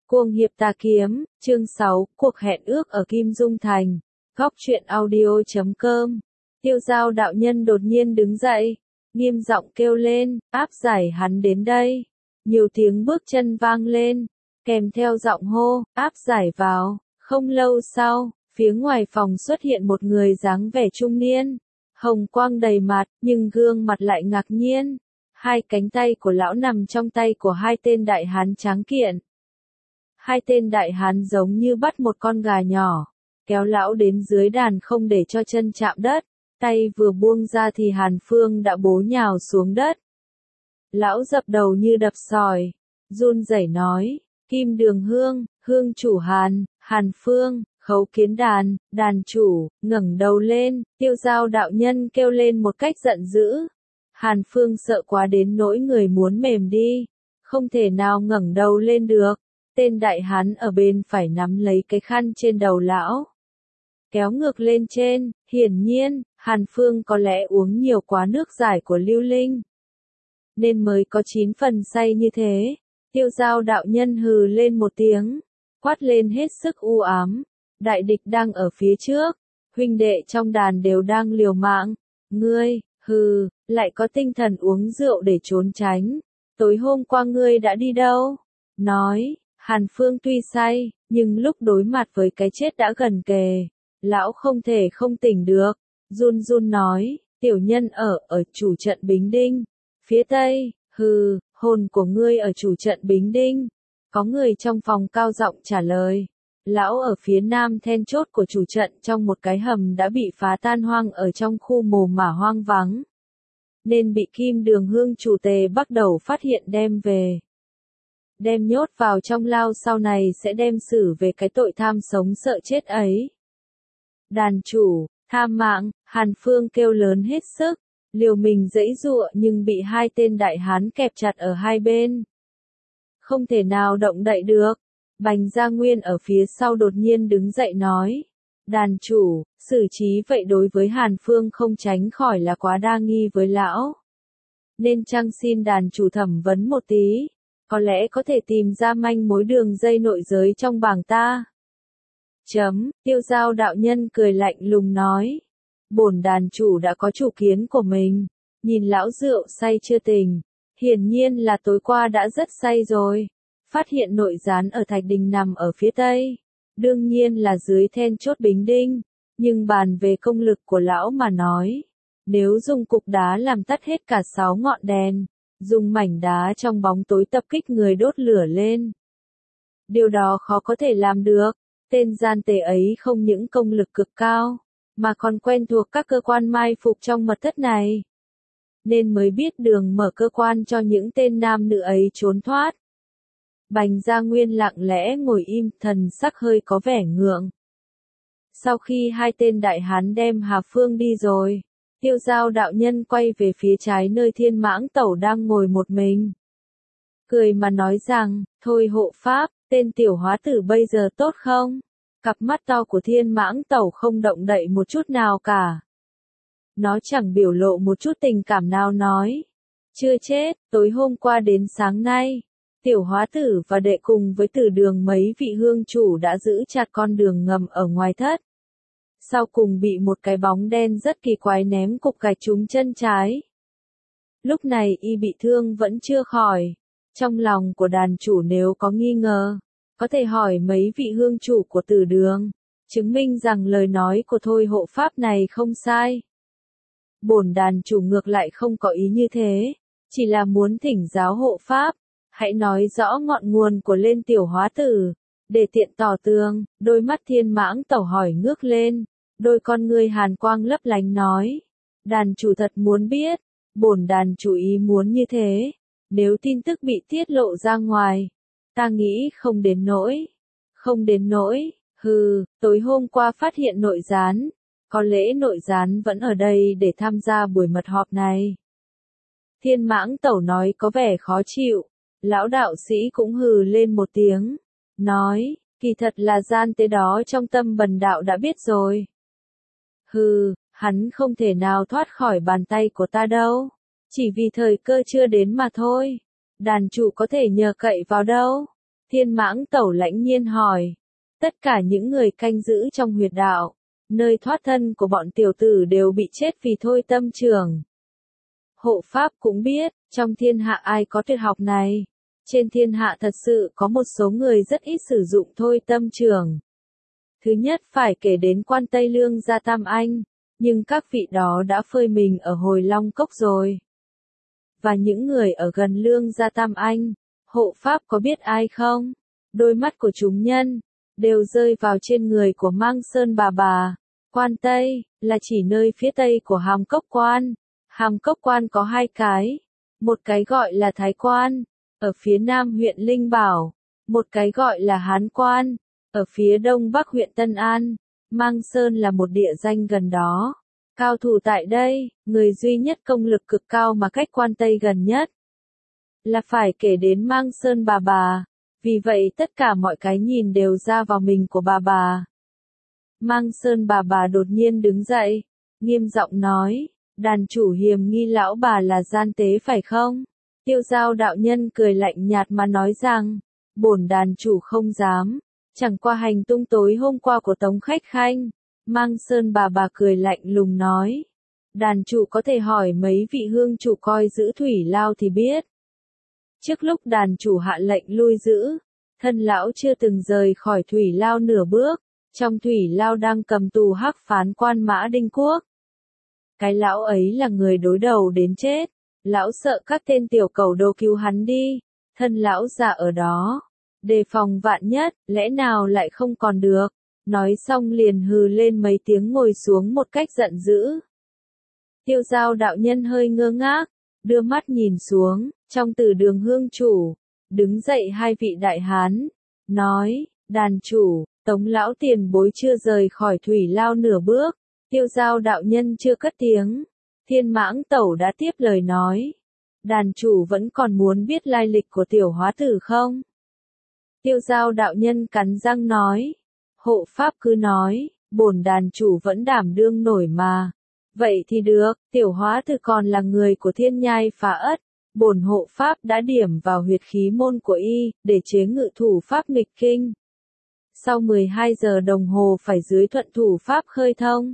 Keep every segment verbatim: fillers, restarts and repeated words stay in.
Cuồng hiệp tà kiếm, chương sáu, cuộc hẹn ước ở Kim Dung Thành. Góc truyện audio chấm com. Tiêu Giao đạo nhân đột nhiên đứng dậy, nghiêm giọng kêu lên, áp giải hắn đến đây. Nhiều tiếng bước chân vang lên, kèm theo giọng hô, áp giải vào. Không lâu sau, phía ngoài phòng xuất hiện một người dáng vẻ trung niên, hồng quang đầy mặt, nhưng gương mặt lại ngạc nhiên. Hai cánh tay của lão nằm trong tay của hai tên đại hán tráng kiện. Hai tên đại hán giống như bắt một con gà nhỏ, kéo lão đến dưới đàn không để cho chân chạm đất, tay vừa buông ra thì Hàn Phương đã bổ nhào xuống đất. Lão dập đầu như đập sỏi, run rẩy nói, Kim Đường Hương, Hương chủ Hàn, Hàn Phương, Khấu Kiến đàn, đàn chủ, ngẩng đầu lên, Tiêu Giao đạo nhân kêu lên một cách giận dữ. Hàn Phương sợ quá đến nỗi người muốn mềm đi, không thể nào ngẩng đầu lên được. Tên đại hán ở bên phải nắm lấy cái khăn trên đầu lão, kéo ngược lên trên, hiển nhiên, Hàn Phương có lẽ uống nhiều quá nước giải của Lưu Linh, nên mới có chín phần say như thế. Tiêu Giao đạo nhân hừ lên một tiếng, quát lên hết sức u ám, đại địch đang ở phía trước, huynh đệ trong đàn đều đang liều mạng, ngươi, hừ, lại có tinh thần uống rượu để trốn tránh, tối hôm qua ngươi đã đi đâu? Nói, Hàn Phương tuy say, nhưng lúc đối mặt với cái chết đã gần kề, lão không thể không tỉnh được, run run nói, tiểu nhân ở ở chủ trận Bính Đinh, phía tây, hừ, hồn của ngươi ở chủ trận Bính Đinh. Có người trong phòng cao giọng trả lời, lão ở phía nam then chốt của chủ trận trong một cái hầm đã bị phá tan hoang ở trong khu mồ mả hoang vắng, nên bị Kim Đường Hương chủ Tề bắt đầu phát hiện đem về. Đem nhốt vào trong lao, sau này sẽ đem xử về cái tội tham sống sợ chết ấy. Đàn chủ, tham mạng, Hàn Phương kêu lớn hết sức, liều mình giãy giụa nhưng bị hai tên đại hán kẹp chặt ở hai bên. Không thể nào động đậy được. Bành Gia Nguyên ở phía sau đột nhiên đứng dậy nói, đàn chủ, xử trí vậy đối với Hàn Phương không tránh khỏi là quá đa nghi với lão. Nên chăng xin đàn chủ thẩm vấn một tí. Có lẽ có thể tìm ra manh mối đường dây nội giới trong bảng ta. Chấm, Tiêu Giao đạo nhân cười lạnh lùng nói. Bổn đàn chủ đã có chủ kiến của mình. Nhìn lão rượu say chưa tỉnh. Hiển nhiên là tối qua đã rất say rồi. Phát hiện nội gián ở Thạch Đình nằm ở phía tây. Đương nhiên là dưới then chốt Bính Đinh. Nhưng bàn về công lực của lão mà nói. Nếu dùng cục đá làm tắt hết cả sáu ngọn đèn. Dùng mảnh đá trong bóng tối tập kích người đốt lửa lên. Điều đó khó có thể làm được. Tên gian tề ấy không những công lực cực cao, mà còn quen thuộc các cơ quan mai phục trong mật thất này. Nên mới biết đường mở cơ quan cho những tên nam nữ ấy trốn thoát. Bành Gia Nguyên lặng lẽ ngồi im, thần sắc hơi có vẻ ngượng. Sau khi hai tên đại hán đem Hà Phương đi rồi, Tiêu Giao đạo nhân quay về phía trái nơi Thiên Mãng Tẩu đang ngồi một mình. Cười mà nói rằng, thôi hộ pháp, tên tiểu hóa tử bây giờ tốt không? Cặp mắt to của Thiên Mãng Tẩu không động đậy một chút nào cả. Nó chẳng biểu lộ một chút tình cảm nào nói. Chưa chết, tối hôm qua đến sáng nay, tiểu hóa tử và đệ cùng với Tử Đường mấy vị hương chủ đã giữ chặt con đường ngầm ở ngoài thất. Sau cùng bị một cái bóng đen rất kỳ quái ném cục gạch trúng chân trái. Lúc này y bị thương vẫn chưa khỏi. Trong lòng của đàn chủ nếu có nghi ngờ, có thể hỏi mấy vị hương chủ của Tử Đường, chứng minh rằng lời nói của thôi hộ pháp này không sai. Bổn đàn chủ ngược lại không có ý như thế, chỉ là muốn thỉnh giáo hộ pháp, hãy nói rõ ngọn nguồn của lên tiểu hóa tử. Để tiện tỏ tường, đôi mắt Thiên Mãng Tẩu hỏi ngước lên, đôi con ngươi hàn quang lấp lánh nói, đàn chủ thật muốn biết, bổn đàn chủ ý muốn như thế, nếu tin tức bị tiết lộ ra ngoài, ta nghĩ không đến nỗi, không đến nỗi, hừ, tối hôm qua phát hiện nội gián, có lẽ nội gián vẫn ở đây để tham gia buổi mật họp này. Thiên Mãng Tẩu nói có vẻ khó chịu, lão đạo sĩ cũng hừ lên một tiếng. Nói, kỳ thật là gian tế đó trong tâm bần đạo đã biết rồi. Hừ, hắn không thể nào thoát khỏi bàn tay của ta đâu. Chỉ vì thời cơ chưa đến mà thôi. Đàn chủ có thể nhờ cậy vào đâu. Thiên Mãng Tẩu lãnh nhiên hỏi. Tất cả những người canh giữ trong huyệt đạo, nơi thoát thân của bọn tiểu tử đều bị chết vì thôi tâm trường. Hộ Pháp cũng biết, trong thiên hạ ai có tuyệt học này. Trên thiên hạ thật sự có một số người rất ít sử dụng thôi tâm trường. Thứ nhất phải kể đến quan Tây Lương gia Tam Anh, nhưng các vị đó đã phơi mình ở Hồi Long Cốc rồi. Và những người ở gần Lương gia Tam Anh, Hộ Pháp có biết ai không? Đôi mắt của chúng nhân đều rơi vào trên người của Mang Sơn bà bà. Quan Tây là chỉ nơi phía tây của Hàm Cốc Quan. Hàm Cốc Quan có hai cái, một cái gọi là Thái Quan, ở phía nam huyện Linh Bảo, một cái gọi là Hán Quan, ở phía đông bắc huyện Tân An. Mang Sơn là một địa danh gần đó. Cao thủ tại đây, người duy nhất công lực cực cao mà cách Quan Tây gần nhất, là phải kể đến Mang Sơn bà bà. Vì vậy tất cả mọi cái nhìn đều ra vào mình của bà bà. Mang Sơn bà bà đột nhiên đứng dậy, nghiêm giọng nói, đàn chủ hiềm nghi lão bà là gian tế phải không? Tiêu Giao đạo nhân cười lạnh nhạt mà nói rằng, bổn đàn chủ không dám, chẳng qua hành tung tối hôm qua của Tống Khách Khanh. Mang Sơn bà bà cười lạnh lùng nói, đàn chủ có thể hỏi mấy vị hương chủ coi giữ thủy lao thì biết. Trước lúc đàn chủ hạ lệnh lui giữ, thân lão chưa từng rời khỏi thủy lao nửa bước, trong thủy lao đang cầm tù hắc phán quan Mã Đinh Quốc. Cái lão ấy là người đối đầu đến chết, lão sợ các tên tiểu cầu đồ cứu hắn đi, thân lão già ở đó, đề phòng vạn nhất, lẽ nào lại không còn được. Nói xong liền hừ lên mấy tiếng ngồi xuống một cách giận dữ. Tiêu Giao đạo nhân hơi ngơ ngác, đưa mắt nhìn xuống, trong Từ Đường hương chủ, đứng dậy hai vị đại hán, nói, đàn chủ, Tống lão tiền bối chưa rời khỏi thủy lao nửa bước. Tiêu Giao đạo nhân chưa cất tiếng, Thiên Mãng Tẩu đã tiếp lời nói, đàn chủ vẫn còn muốn biết lai lịch của tiểu hóa tử không? Tiêu Giao đạo nhân cắn răng nói, Hộ Pháp cứ nói, bổn đàn chủ vẫn đảm đương nổi mà. Vậy thì được, tiểu hóa tử còn là người của Thiên Nhai Phá Ất, bổn hộ Pháp đã điểm vào huyệt khí môn của y, để chế ngự thủ pháp nghịch kinh. Sau mười hai giờ đồng hồ phải dưới thuận thủ pháp khơi thông.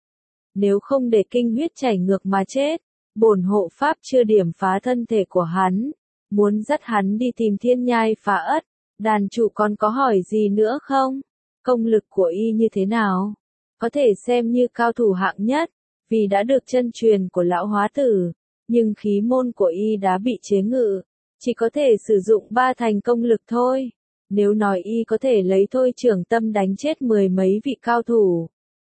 Nếu không để kinh huyết chảy ngược mà chết, bổn hộ Pháp chưa điểm phá thân thể của hắn, muốn dắt hắn đi tìm Thiên Nhai Phá Ất. Đàn chủ còn có hỏi gì nữa không? Công lực của y như thế nào? Có thể xem như cao thủ hạng nhất, vì đã được chân truyền của lão hóa tử, nhưng khí môn của y đã bị chế ngự, chỉ có thể sử dụng ba thành công lực thôi. Nếu nói y có thể lấy thôi trưởng tâm đánh chết mười mấy vị cao thủ,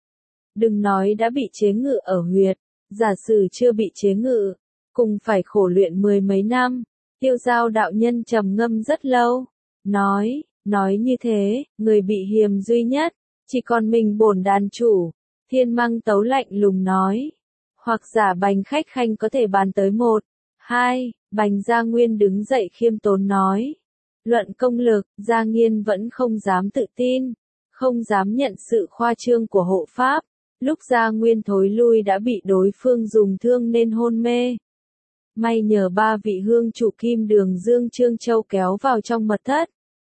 đừng nói đã bị chế ngự ở huyệt, giả sử chưa bị chế ngự, cùng phải khổ luyện mười mấy năm. Tiêu Giao đạo nhân trầm ngâm rất lâu, nói, nói như thế, người bị hiềm duy nhất, chỉ còn mình bổn đàn chủ. Thiên Măng Tấu lạnh lùng nói, hoặc giả Bành Khách Khanh có thể bàn tới một, hai. Bành Gia Nguyên đứng dậy khiêm tốn nói, luận công lực, Gia Nghiên vẫn không dám tự tin, không dám nhận sự khoa trương của hộ Pháp. Lúc Gia Nguyên thối lui đã bị đối phương dùng thương nên hôn mê. May nhờ ba vị hương chủ Kim Đường Dương Trương Châu kéo vào trong mật thất,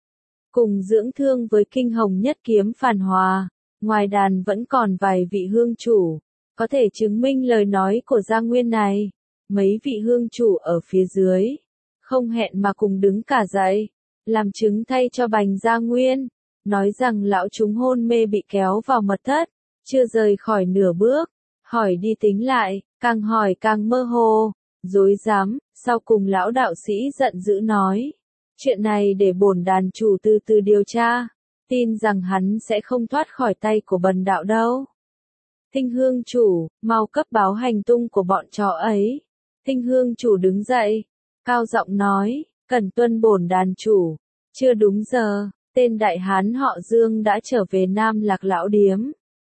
cùng dưỡng thương với kinh hồng nhất kiếm phản hòa. Ngoài đàn vẫn còn vài vị hương chủ, có thể chứng minh lời nói của Gia Nguyên này. Mấy vị hương chủ ở phía dưới, không hẹn mà cùng đứng cả dậy, làm chứng thay cho Bành Gia Nguyên, nói rằng lão chúng hôn mê bị kéo vào mật thất, chưa rời khỏi nửa bước, hỏi đi tính lại, càng hỏi càng mơ hồ, dối dám. Sau cùng lão đạo sĩ giận dữ nói, chuyện này để bổn đàn chủ từ từ điều tra, tin rằng hắn sẽ không thoát khỏi tay của bần đạo đâu. Tinh hương chủ, mau cấp báo hành tung của bọn chó ấy. Tinh hương chủ đứng dậy, cao giọng nói, cần tuân bổn đàn chủ. Chưa đúng giờ, tên đại hán họ Dương đã trở về Nam Lạc Lão Điếm.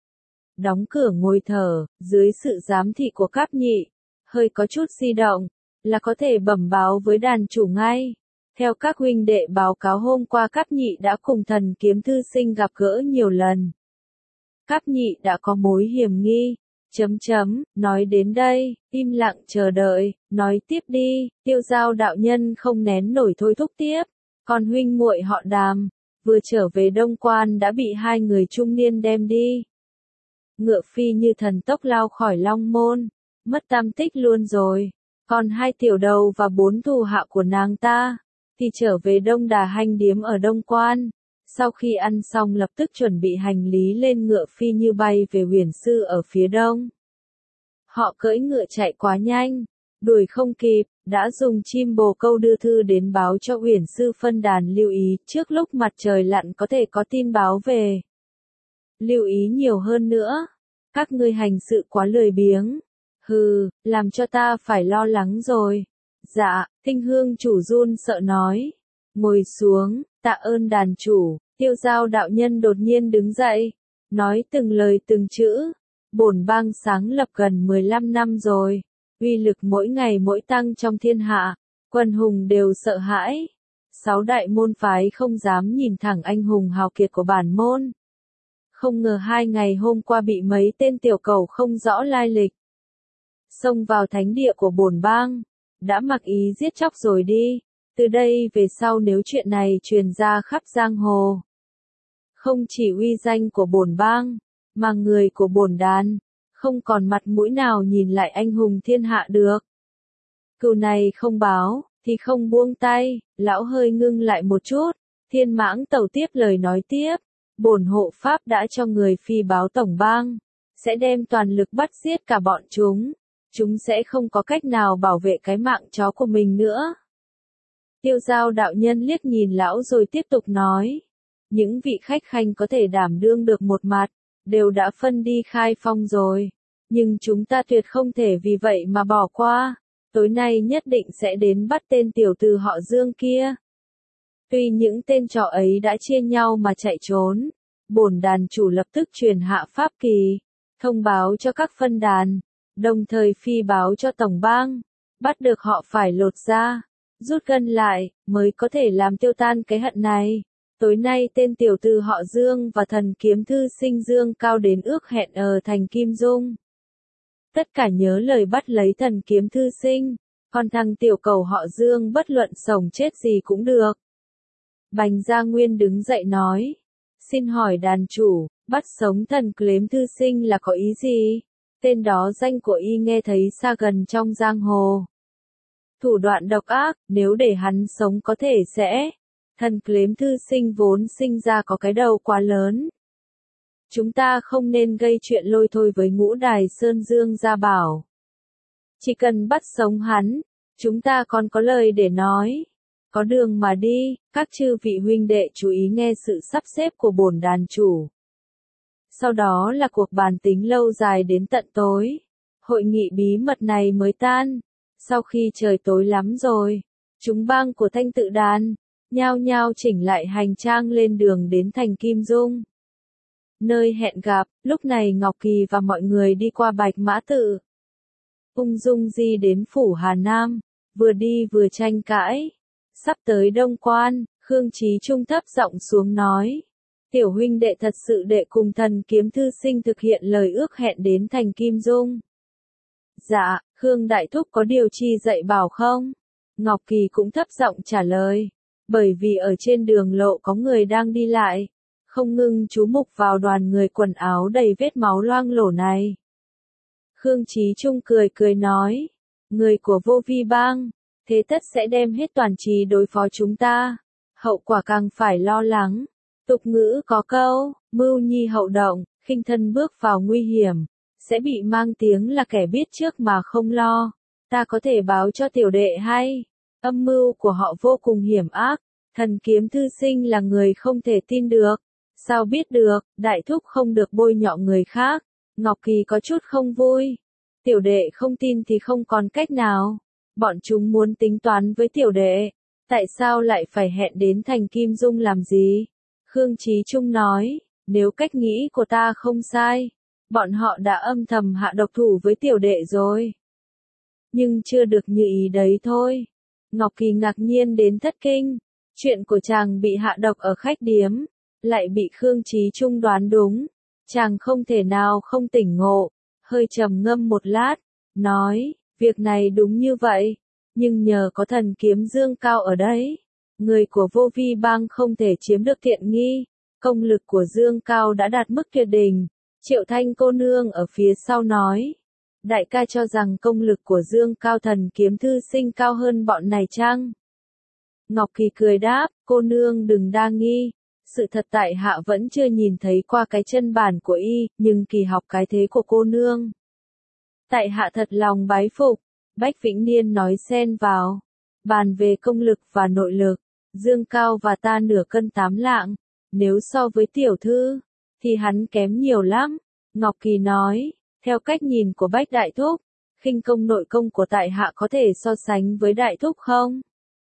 Đóng cửa ngồi thở, dưới sự giám thị của Cáp Nhị, hơi có chút di động, là có thể bẩm báo với đàn chủ ngay. Theo các huynh đệ báo cáo hôm qua Cáp Nhị đã cùng thần kiếm thư sinh gặp gỡ nhiều lần. Cáp Nhị đã có mối hiểm nghi. Chấm chấm, nói đến đây, im lặng chờ đợi, nói tiếp đi. Tiêu Giao đạo nhân không nén nổi thôi thúc tiếp. Còn huynh muội họ Đàm, vừa trở về Đông Quan đã bị hai người trung niên đem đi. Ngựa phi như thần tốc lao khỏi Long Môn, mất tam tích luôn rồi. Còn hai tiểu đầu và bốn thủ hạ của nàng ta, thì trở về Đông Đà Hanh điếm ở Đông Quan. Sau khi ăn xong lập tức chuẩn bị hành lý lên ngựa phi như bay về Huyền Sư ở phía đông. Họ cưỡi ngựa chạy quá nhanh, đuổi không kịp, đã dùng chim bồ câu đưa thư đến báo cho Huyền Sư phân đàn lưu ý trước lúc mặt trời lặn có thể có tin báo về. Lưu ý nhiều hơn nữa, các ngươi hành sự quá lười biếng. Hừ, làm cho ta phải lo lắng rồi. Dạ, Tinh Hương chủ run sợ nói. Ngồi xuống, tạ ơn đàn chủ. Tiêu Giao đạo nhân đột nhiên đứng dậy, nói từng lời từng chữ. Bổn bang sáng lập gần mười lăm năm rồi, uy lực mỗi ngày mỗi tăng trong thiên hạ, quân hùng đều sợ hãi. Sáu đại môn phái không dám nhìn thẳng anh hùng hào kiệt của bản môn. Không ngờ hai ngày hôm qua bị mấy tên tiểu cầu không rõ lai lịch xông vào thánh địa của bổn bang, đã mặc ý giết chóc rồi đi. Từ đây về sau nếu chuyện này truyền ra khắp giang hồ, không chỉ uy danh của bổn bang, mà người của bổn đàn, không còn mặt mũi nào nhìn lại anh hùng thiên hạ được. Cừu này không báo, thì không buông tay. Lão hơi ngưng lại một chút, Thiên Mãng Tẩu tiếp lời nói tiếp. Bổn hộ pháp đã cho người phi báo tổng bang, sẽ đem toàn lực bắt giết cả bọn chúng. Chúng sẽ không có cách nào bảo vệ cái mạng chó của mình nữa. Tiêu Giao đạo nhân liếc nhìn lão rồi tiếp tục nói. Những vị khách khanh có thể đảm đương được một mặt, đều đã phân đi khai phong rồi. Nhưng chúng ta tuyệt không thể vì vậy mà bỏ qua. Tối nay nhất định sẽ đến bắt tên tiểu tử họ Dương kia. Tuy những tên trò ấy đã chia nhau mà chạy trốn, bổn đàn chủ lập tức truyền hạ pháp kỳ, thông báo cho các phân đàn, đồng thời phi báo cho tổng bang, bắt được họ phải lột ra, rút gân lại, mới có thể làm tiêu tan cái hận này. Tối nay tên tiểu tử họ Dương và thần kiếm thư sinh Dương Cao đến ước hẹn ở thành Kim Dung. Tất cả nhớ lời bắt lấy thần kiếm thư sinh, còn thằng tiểu cầu họ Dương bất luận sống chết gì cũng được. Bành Gia Nguyên đứng dậy nói, xin hỏi đàn chủ, bắt sống thần kiếm thư sinh là có ý gì? Tên đó danh của y nghe thấy xa gần trong giang hồ. Thủ đoạn độc ác, nếu để hắn sống có thể sẽ. Thần kiếm thư sinh vốn sinh ra có cái đầu quá lớn. Chúng ta không nên gây chuyện lôi thôi với Ngũ Đài Sơn Dương Gia Bảo. Chỉ cần bắt sống hắn, chúng ta còn có lời để nói. Có đường mà đi, các chư vị huynh đệ chú ý nghe sự sắp xếp của bổn đàn chủ. Sau đó là cuộc bàn tính lâu dài đến tận tối. Hội nghị bí mật này mới tan. Sau khi trời tối lắm rồi, chúng bang của Thanh Tự Đàn nhao nhao chỉnh lại hành trang lên đường đến thành Kim Dung. Nơi hẹn gặp, lúc này Ngọc Kỳ và mọi người đi qua Bạch Mã Tự. Ung dung di đến phủ Hà Nam, vừa đi vừa tranh cãi. Sắp tới Đông Quan, Khương Chí Trung thấp giọng xuống nói. Tiểu huynh đệ thật sự đệ cùng thần kiếm thư sinh thực hiện lời ước hẹn đến thành Kim Dung. Dạ, Khương Đại Thúc có điều chi dạy bảo không? Ngọc Kỳ cũng thấp giọng trả lời. Bởi vì ở trên đường lộ có người đang đi lại, không ngừng chú mục vào đoàn người quần áo đầy vết máu loang lổ này. Khương Chí Trung cười cười nói, người của Vô Vi Bang, thế tất sẽ đem hết toàn trí đối phó chúng ta, hậu quả càng phải lo lắng. Tục ngữ có câu, mưu nhi hậu động, khinh thân bước vào nguy hiểm, sẽ bị mang tiếng là kẻ biết trước mà không lo. Ta có thể báo cho tiểu đệ hay, âm mưu của họ vô cùng hiểm ác, thần kiếm thư sinh là người không thể tin được. Sao biết được, đại thúc không được bôi nhọ người khác. Ngọc Kỳ có chút không vui. Tiểu đệ không tin thì không còn cách nào. Bọn chúng muốn tính toán với tiểu đệ. Tại sao lại phải hẹn đến thành Kim Dung làm gì? Khương Chí Trung nói, nếu cách nghĩ của ta không sai, bọn họ đã âm thầm hạ độc thủ với tiểu đệ rồi. Nhưng chưa được như ý đấy thôi. Ngọc Kỳ ngạc nhiên đến thất kinh. Chuyện của chàng bị hạ độc ở khách điếm, lại bị Khương Chí Trung đoán đúng. Chàng không thể nào không tỉnh ngộ, hơi trầm ngâm một lát, nói, việc này đúng như vậy, nhưng nhờ có thần kiếm Dương Cao ở đấy, Người của vô vi bang không thể chiếm được tiện nghi. Công lực của Dương Cao đã đạt mức tuyệt đỉnh. Triệu Thanh cô nương ở phía sau nói. Đại ca cho rằng công lực của Dương Cao thần kiếm thư sinh cao hơn bọn này chăng? Ngọc Kỳ cười đáp, cô nương đừng đa nghi. Sự thật tại hạ vẫn chưa nhìn thấy qua cái chân bản của y, nhưng kỳ học cái thế của cô nương. Tại hạ thật lòng bái phục. Bách Vĩnh Niên nói xen vào. Bàn về công lực và nội lực, Dương Cao và ta nửa cân tám lạng. Nếu so với tiểu thư, thì hắn kém nhiều lắm. Ngọc Kỳ nói, theo cách nhìn của Bách Đại Thúc, khinh công nội công của tại hạ có thể so sánh với Đại Thúc không?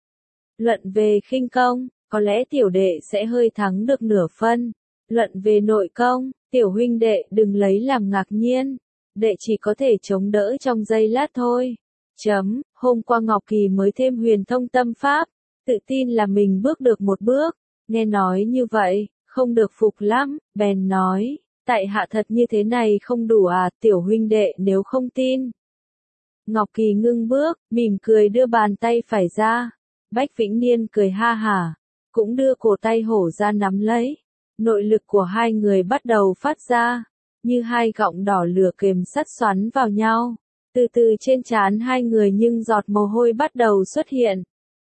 Luận về khinh công, có lẽ tiểu đệ sẽ hơi thắng được nửa phân. Luận về nội công, tiểu huynh đệ đừng lấy làm ngạc nhiên. Đệ chỉ có thể chống đỡ trong giây lát thôi. Chấm, hôm qua Ngọc Kỳ mới thêm huyền thông tâm pháp, tự tin là mình bước được một bước. Nghe nói như vậy, không được phục lắm, bèn nói, tại hạ thật như thế này không đủ à, tiểu huynh đệ nếu không tin. Ngọc Kỳ ngưng bước, mỉm cười đưa bàn tay phải ra. Bách Vĩnh Niên cười ha hả, cũng đưa cổ tay hổ ra nắm lấy. Nội lực của hai người bắt đầu phát ra, như hai gọng đỏ lửa kềm sắt xoắn vào nhau. Từ từ trên trán hai người nhưng giọt mồ hôi bắt đầu xuất hiện.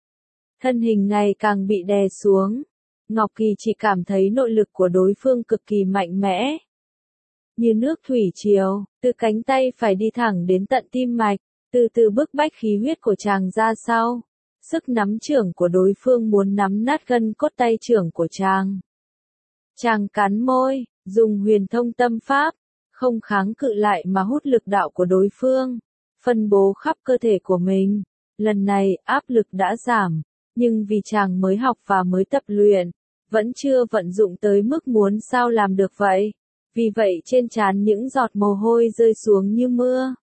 Thân hình ngày càng bị đè xuống. Ngọc Kỳ chỉ cảm thấy nội lực của đối phương cực kỳ mạnh mẽ. Như nước thủy triều, từ cánh tay phải đi thẳng đến tận tim mạch, từ từ bức bách khí huyết của chàng ra sau. Sức nắm chưởng của đối phương muốn nắm nát gân cốt tay chưởng của chàng. Chàng cắn môi, dùng huyền thông tâm pháp, không kháng cự lại mà hút lực đạo của đối phương, phân bố khắp cơ thể của mình. Lần này áp lực đã giảm, nhưng vì chàng mới học và mới tập luyện, vẫn chưa vận dụng tới mức muốn sao làm được vậy. Vì vậy trên trán những giọt mồ hôi rơi xuống như mưa.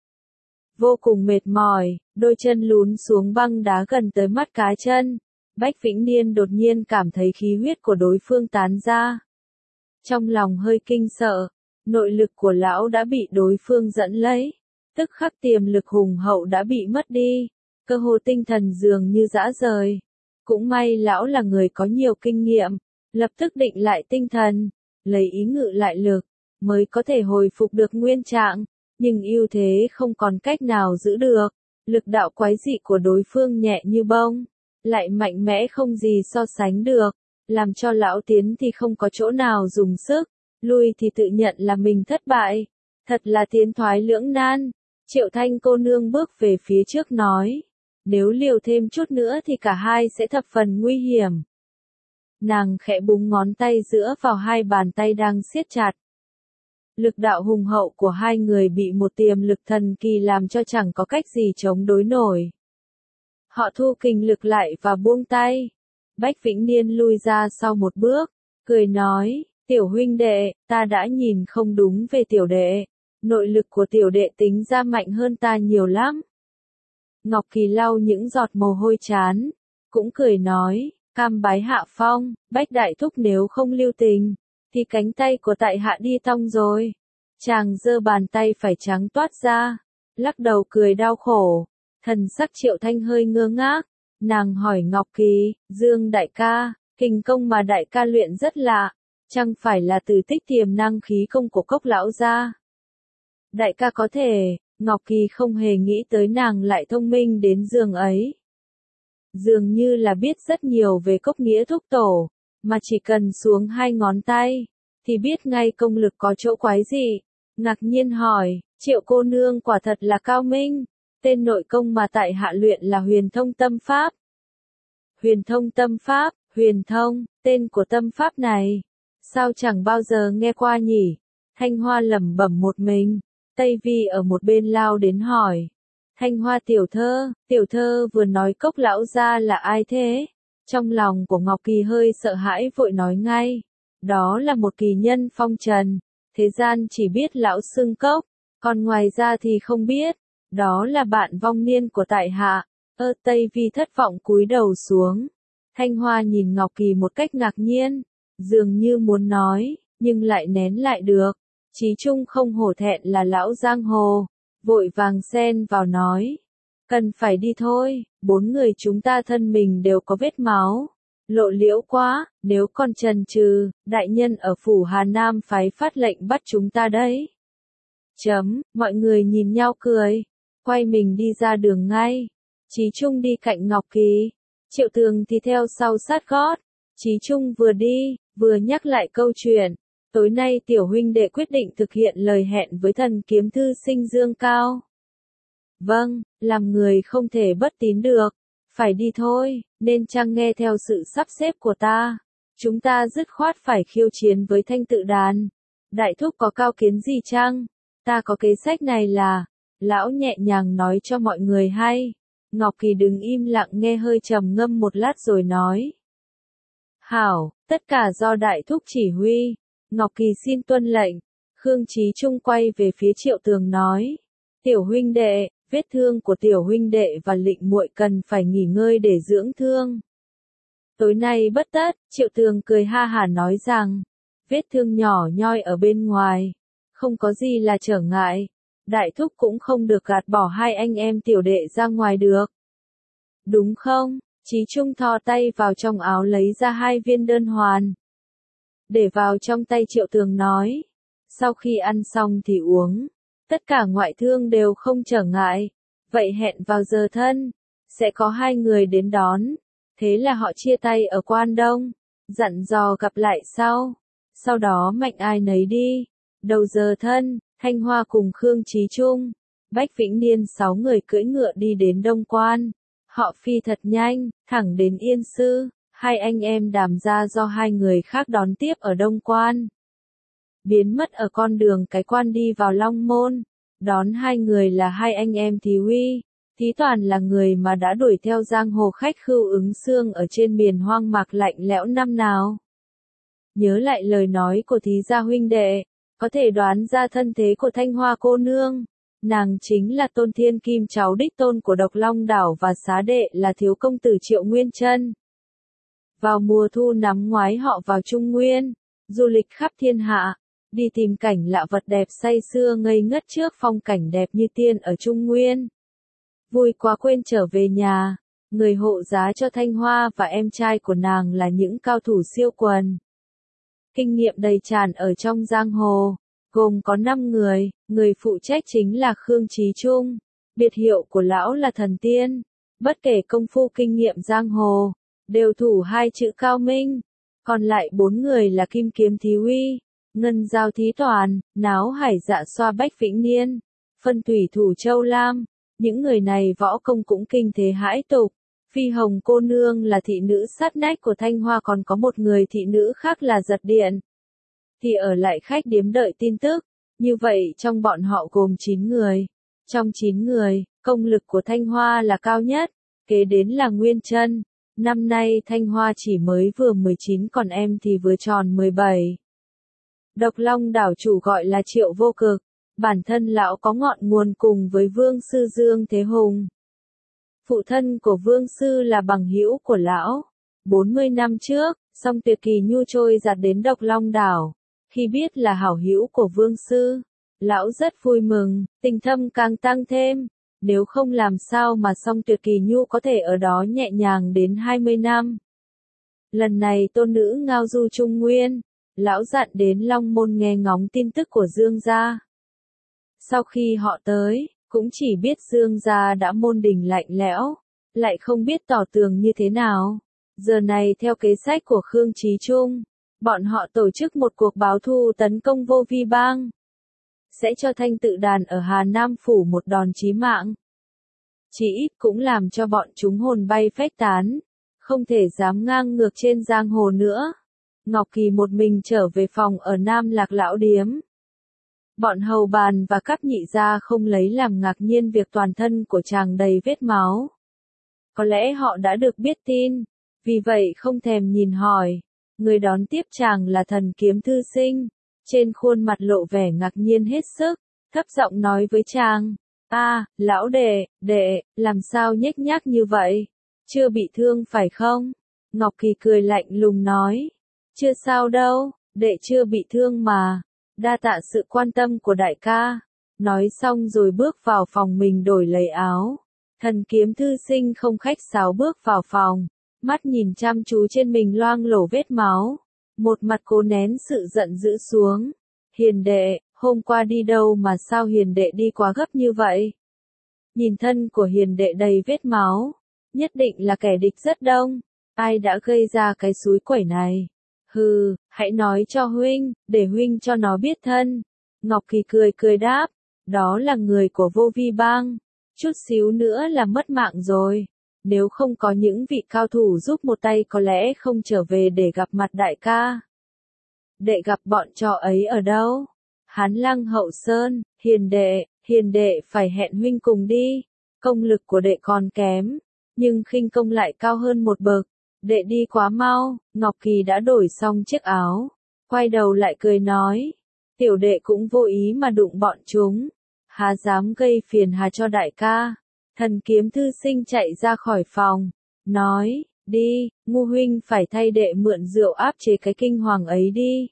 Vô cùng mệt mỏi, đôi chân lún xuống băng đá gần tới mắt cá chân. Bách Vĩnh Niên đột nhiên cảm thấy khí huyết của đối phương tán ra. Trong lòng hơi kinh sợ, nội lực của lão đã bị đối phương dẫn lấy. Tức khắc tiềm lực hùng hậu đã bị mất đi, cơ hồ tinh thần dường như dã rời. Cũng may lão là người có nhiều kinh nghiệm, lập tức định lại tinh thần, lấy ý ngự lại lực, mới có thể hồi phục được nguyên trạng, nhưng ưu thế không còn cách nào giữ được. Lực đạo quái dị của đối phương nhẹ như bông, lại mạnh mẽ không gì so sánh được, làm cho lão tiến thì không có chỗ nào dùng sức, lui thì tự nhận là mình thất bại. Thật là tiến thoái lưỡng nan. Triệu Thanh cô nương bước về phía trước nói, nếu liều thêm chút nữa thì cả hai sẽ thập phần nguy hiểm. Nàng khẽ búng ngón tay giữa vào hai bàn tay đang siết chặt. Lực đạo hùng hậu của hai người bị một tiềm lực thần kỳ làm cho chẳng có cách gì chống đối nổi. Họ thu kình lực lại và buông tay. Bách Vĩnh Niên lui ra sau một bước, cười nói, tiểu huynh đệ, ta đã nhìn không đúng về tiểu đệ. Nội lực của tiểu đệ tính ra mạnh hơn ta nhiều lắm. Ngọc Kỳ lau những giọt mồ hôi chán, cũng cười nói, cam bái hạ phong, Bách Đại Thúc nếu không lưu tình, thì cánh tay của tại hạ đi tong rồi. Chàng giơ bàn tay phải trắng toát ra, lắc đầu cười đau khổ. Thần sắc Triệu Thanh hơi ngơ ngác, nàng hỏi Ngọc Kỳ, Dương đại ca, hình công mà đại ca luyện rất lạ, chẳng phải là từ tích tiềm năng khí công của Cốc lão gia? Đại ca có thể, Ngọc Kỳ không hề nghĩ tới nàng lại thông minh đến giường ấy. Dường như là biết rất nhiều về Cốc Nghĩa thúc tổ, mà chỉ cần xuống hai ngón tay, thì biết ngay công lực có chỗ quái gì. Ngạc nhiên hỏi, Triệu cô nương quả thật là cao minh, tên nội công mà tại hạ luyện là huyền thông tâm pháp. Huyền thông tâm pháp, huyền thông, tên của tâm pháp này, sao chẳng bao giờ nghe qua nhỉ? Thanh Hoa lẩm bẩm một mình. Tây Vi ở một bên lao đến hỏi. Thanh Hoa tiểu thơ, tiểu thơ vừa nói Cốc lão gia là ai thế? Trong lòng của Ngọc Kỳ hơi sợ hãi vội nói ngay. Đó là một kỳ nhân phong trần. Thế gian chỉ biết lão xưng Cốc, còn ngoài ra thì không biết. Đó là bạn vong niên của tại hạ. Ơ Tây Vi thất vọng cúi đầu xuống. Thanh Hoa nhìn Ngọc Kỳ một cách ngạc nhiên, dường như muốn nói, nhưng lại nén lại được. Chí Trung không hổ thẹn là lão giang hồ, vội vàng xen vào nói, cần phải đi thôi, bốn người chúng ta thân mình đều có vết máu, lộ liễu quá, nếu còn chần chừ, đại nhân ở phủ Hà Nam phái phát lệnh bắt chúng ta đấy. Chấm, mọi người nhìn nhau cười, quay mình đi ra đường ngay. Chí Trung đi cạnh Ngọc Kỳ, Triệu Tường thì theo sau sát gót. Chí Trung vừa đi, vừa nhắc lại câu chuyện. Tối nay tiểu huynh đệ quyết định thực hiện lời hẹn với thần kiếm thư sinh Dương Cao. Vâng, làm người không thể bất tín được. Phải đi thôi, nên chăng nghe theo sự sắp xếp của ta. Chúng ta dứt khoát phải khiêu chiến với Thanh Tự Đàn. Đại thúc có cao kiến gì chăng? Ta có kế sách này là, lão nhẹ nhàng nói cho mọi người hay. Ngọc Kỳ đứng im lặng nghe hơi trầm ngâm một lát rồi nói. Hảo, tất cả do đại thúc chỉ huy. Ngọc Kỳ xin tuân lệnh. Khương Chí Trung quay về phía Triệu Tường nói. Tiểu huynh đệ, vết thương của tiểu huynh đệ và Lệnh muội cần phải nghỉ ngơi để dưỡng thương. Tối nay bất tất, Triệu Tường cười ha hả nói rằng, vết thương nhỏ nhoi ở bên ngoài, không có gì là trở ngại, đại thúc cũng không được gạt bỏ hai anh em tiểu đệ ra ngoài được. Đúng không? Chí Trung thò tay vào trong áo lấy ra hai viên đơn hoàn. Để vào trong tay Triệu Tường nói, sau khi ăn xong thì uống. Tất cả ngoại thương đều không trở ngại, vậy hẹn vào giờ thân, sẽ có hai người đến đón. Thế là họ chia tay ở Quan Đông, dặn dò gặp lại sau. Sau đó mạnh ai nấy đi. Đầu giờ thân, Thanh Hoa cùng Khương Chí Trung, Bách Vĩnh Niên sáu người cưỡi ngựa đi đến Đông Quan. Họ phi thật nhanh, thẳng đến Yên Sư, hai anh em Đàm gia do hai người khác đón tiếp ở Đông Quan. Biến mất ở con đường cái quan đi vào Long Môn, đón hai người là hai anh em Thí Huy. Thí Toàn là người mà đã đuổi theo giang hồ khách Khưu Ứng Xương ở trên miền hoang mạc lạnh lẽo năm nào. Nhớ lại lời nói của Thí gia huynh đệ, có thể đoán ra thân thế của Thanh Hoa cô nương. Nàng chính là Tôn Thiên Kim cháu đích tôn của Độc Long Đảo và xá đệ là thiếu công tử Triệu Nguyên Chân. Vào mùa thu năm ngoái họ vào Trung Nguyên, du lịch khắp thiên hạ, đi tìm cảnh lạ vật đẹp say sưa ngây ngất trước phong cảnh đẹp như tiên ở Trung Nguyên. Vui quá quên trở về nhà, người hộ giá cho Thanh Hoa và em trai của nàng là những cao thủ siêu quần. Kinh nghiệm đầy tràn ở trong giang hồ, gồm có năm người, người phụ trách chính là Khương Chí Trung, biệt hiệu của lão là Thần Tiên, bất kể công phu kinh nghiệm giang hồ, đều thủ hai chữ cao minh, còn lại bốn người là Kim Kiếm Thí Huy, Ngân Giao Thí Toàn, Náo Hải Dạ Xoa Bách Vĩnh Niên, Phân Thủy Thủ Châu Lam, những người này võ công cũng kinh thế hãi tục. Phi Hồng cô nương là thị nữ sát nách của Thanh Hoa, còn có một người thị nữ khác là Giật Điện. Thì ở lại khách điếm đợi tin tức, như vậy trong bọn họ gồm chín người. Trong chín người, công lực của Thanh Hoa là cao nhất, kế đến là Nguyên Chân. Năm nay Thanh Hoa chỉ mới vừa mười chín còn em thì vừa tròn mười bảy. Độc Long đảo chủ gọi là Triệu Vô Cực, bản thân lão có ngọn nguồn cùng với Vương sư Dương Thế Hùng. Phụ thân của Vương sư là bằng hữu của lão. bốn mươi năm trước, Song Tuyệt Kỳ Nhu trôi giạt đến Độc Long đảo. Khi biết là hảo hữu của Vương sư, lão rất vui mừng, tình thâm càng tăng thêm. Nếu không làm sao mà Song Tuyệt Kỳ Nhu có thể ở đó nhẹ nhàng đến hai mươi năm. Lần này tôn nữ ngao du Trung Nguyên, lão dặn đến Long Môn nghe ngóng tin tức của Dương gia. Sau khi họ tới, cũng chỉ biết Dương gia đã môn đình lạnh lẽo, lại không biết tỏ tường như thế nào. Giờ này theo kế sách của Khương Chí Trung, bọn họ tổ chức một cuộc báo thù tấn công Vô Vi Bang. Sẽ cho Thanh Tự Đàn ở Hà Nam phủ một đòn chí mạng. Chỉ ít cũng làm cho bọn chúng hồn bay phách tán, không thể dám ngang ngược trên giang hồ nữa. Ngọc Kỳ một mình trở về phòng ở Nam Lạc Lão Điếm. Bọn hầu bàn và Cáp Nhị gia không lấy làm ngạc nhiên việc toàn thân của chàng đầy vết máu. Có lẽ họ đã được biết tin, vì vậy không thèm nhìn hỏi. Người đón tiếp chàng là Thần Kiếm thư sinh, trên khuôn mặt lộ vẻ ngạc nhiên hết sức, thấp giọng nói với chàng, a, lão đệ, đệ, làm sao nhếch nhác như vậy? Chưa bị thương phải không? Ngọc Kỳ cười lạnh lùng nói, chưa sao đâu, đệ chưa bị thương mà, đa tạ sự quan tâm của đại ca. Nói xong rồi bước vào phòng mình đổi lấy áo. Thần Kiếm thư sinh không khách sáo bước vào phòng, mắt nhìn chăm chú trên mình loang lổ vết máu, một mặt cố nén sự giận dữ xuống. Hiền đệ, hôm qua đi đâu mà sao hiền đệ đi quá gấp như vậy? Nhìn thân của hiền đệ đầy vết máu, nhất định là kẻ địch rất đông, ai đã gây ra cái xúi quẩy này? Hừ, hãy nói cho huynh, để huynh cho nó biết thân. Ngọc Kỳ cười cười đáp, đó là người của Vô Vi Bang, chút xíu nữa là mất mạng rồi. Nếu không có những vị cao thủ giúp một tay có lẽ không trở về để gặp mặt đại ca. Đệ gặp bọn trò ấy ở đâu? Hán Lăng Hậu Sơn. Hiền đệ, hiền đệ phải hẹn huynh cùng đi. Công lực của đệ còn kém, nhưng khinh công lại cao hơn một bậc. Đệ đi quá mau. Ngọc Kỳ đã đổi xong chiếc áo, quay đầu lại cười nói, tiểu đệ cũng vô ý mà đụng bọn chúng, há dám gây phiền hà cho đại ca. Thần kiếm thư sinh chạy ra khỏi phòng, nói, đi, Ngu huynh phải thay đệ mượn rượu áp chế cái kinh hoàng ấy đi.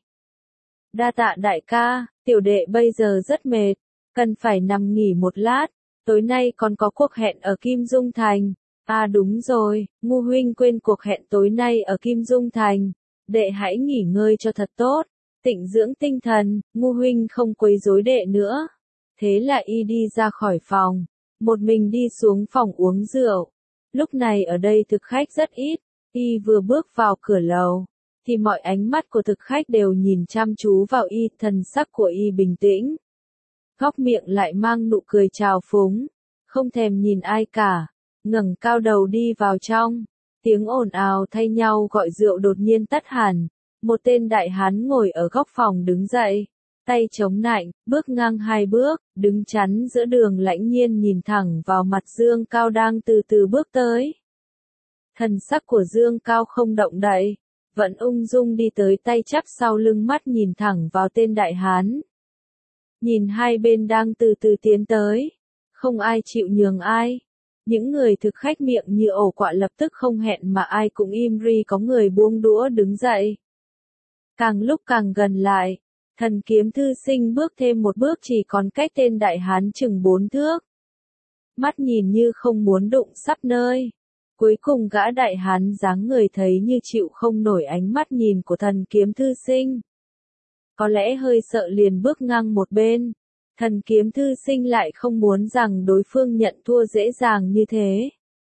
Đa tạ đại ca, tiểu đệ bây giờ rất mệt, cần phải nằm nghỉ một lát, tối nay còn có cuộc hẹn ở Kim Dung Thành. À đúng rồi, Ngu huynh quên cuộc hẹn tối nay ở Kim Dung Thành, đệ hãy nghỉ ngơi cho thật tốt, tịnh dưỡng tinh thần, Ngu huynh không quấy rối đệ nữa. Thế là y đi ra khỏi phòng, một mình đi xuống phòng uống rượu. Lúc này ở đây thực khách rất ít, y vừa bước vào cửa lầu, thì mọi ánh mắt của thực khách đều nhìn chăm chú vào y, thần sắc của y bình tĩnh. Góc miệng lại mang nụ cười trào phúng, không thèm nhìn ai cả, ngẩng cao đầu đi vào trong. Tiếng ồn ào thay nhau gọi rượu đột nhiên tắt hẳn, một tên đại hán ngồi ở góc phòng đứng dậy, tay chống nạnh, bước ngang hai bước, đứng chắn giữa đường lãnh nhiên nhìn thẳng vào mặt Dương Cao đang từ từ bước tới. Thần sắc của Dương Cao không động đậy, vẫn ung dung đi tới, tay chắp sau lưng, mắt nhìn thẳng vào tên đại hán. Nhìn hai bên đang từ từ tiến tới, không ai chịu nhường ai. Những người thực khách miệng như ổ quạ lập tức không hẹn mà ai cũng im ri, có người buông đũa đứng dậy. Càng lúc càng gần lại, thần kiếm thư sinh bước thêm một bước, chỉ còn cách tên đại hán chừng bốn thước. Mắt nhìn như không muốn đụng sắp nơi. Cuối cùng gã đại hán dáng người thấy như chịu không nổi ánh mắt nhìn của thần kiếm thư sinh. Có lẽ hơi sợ liền bước ngang một bên. Thần kiếm thư sinh lại không muốn rằng đối phương nhận thua dễ dàng như thế.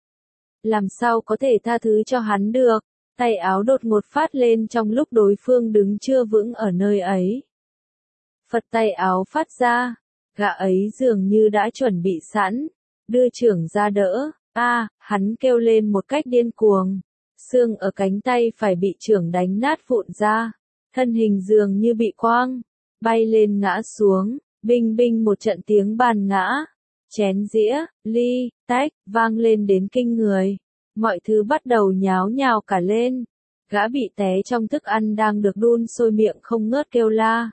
Làm sao có thể tha thứ cho hắn được, tay áo đột ngột phát lên trong lúc đối phương đứng chưa vững ở nơi ấy. Phật tay áo phát ra, gã ấy dường như đã chuẩn bị sẵn, đưa chưởng ra đỡ. A, à, hắn kêu lên một cách điên cuồng, xương ở cánh tay phải bị chưởng đánh nát vụn ra, thân hình dường như bị quang bay lên ngã xuống. Binh binh một trận tiếng bàn ngã, chén dĩa, ly, tách, vang lên đến kinh người. Mọi thứ bắt đầu nháo nhào cả lên. Gã bị té trong thức ăn đang được đun sôi miệng không ngớt kêu la.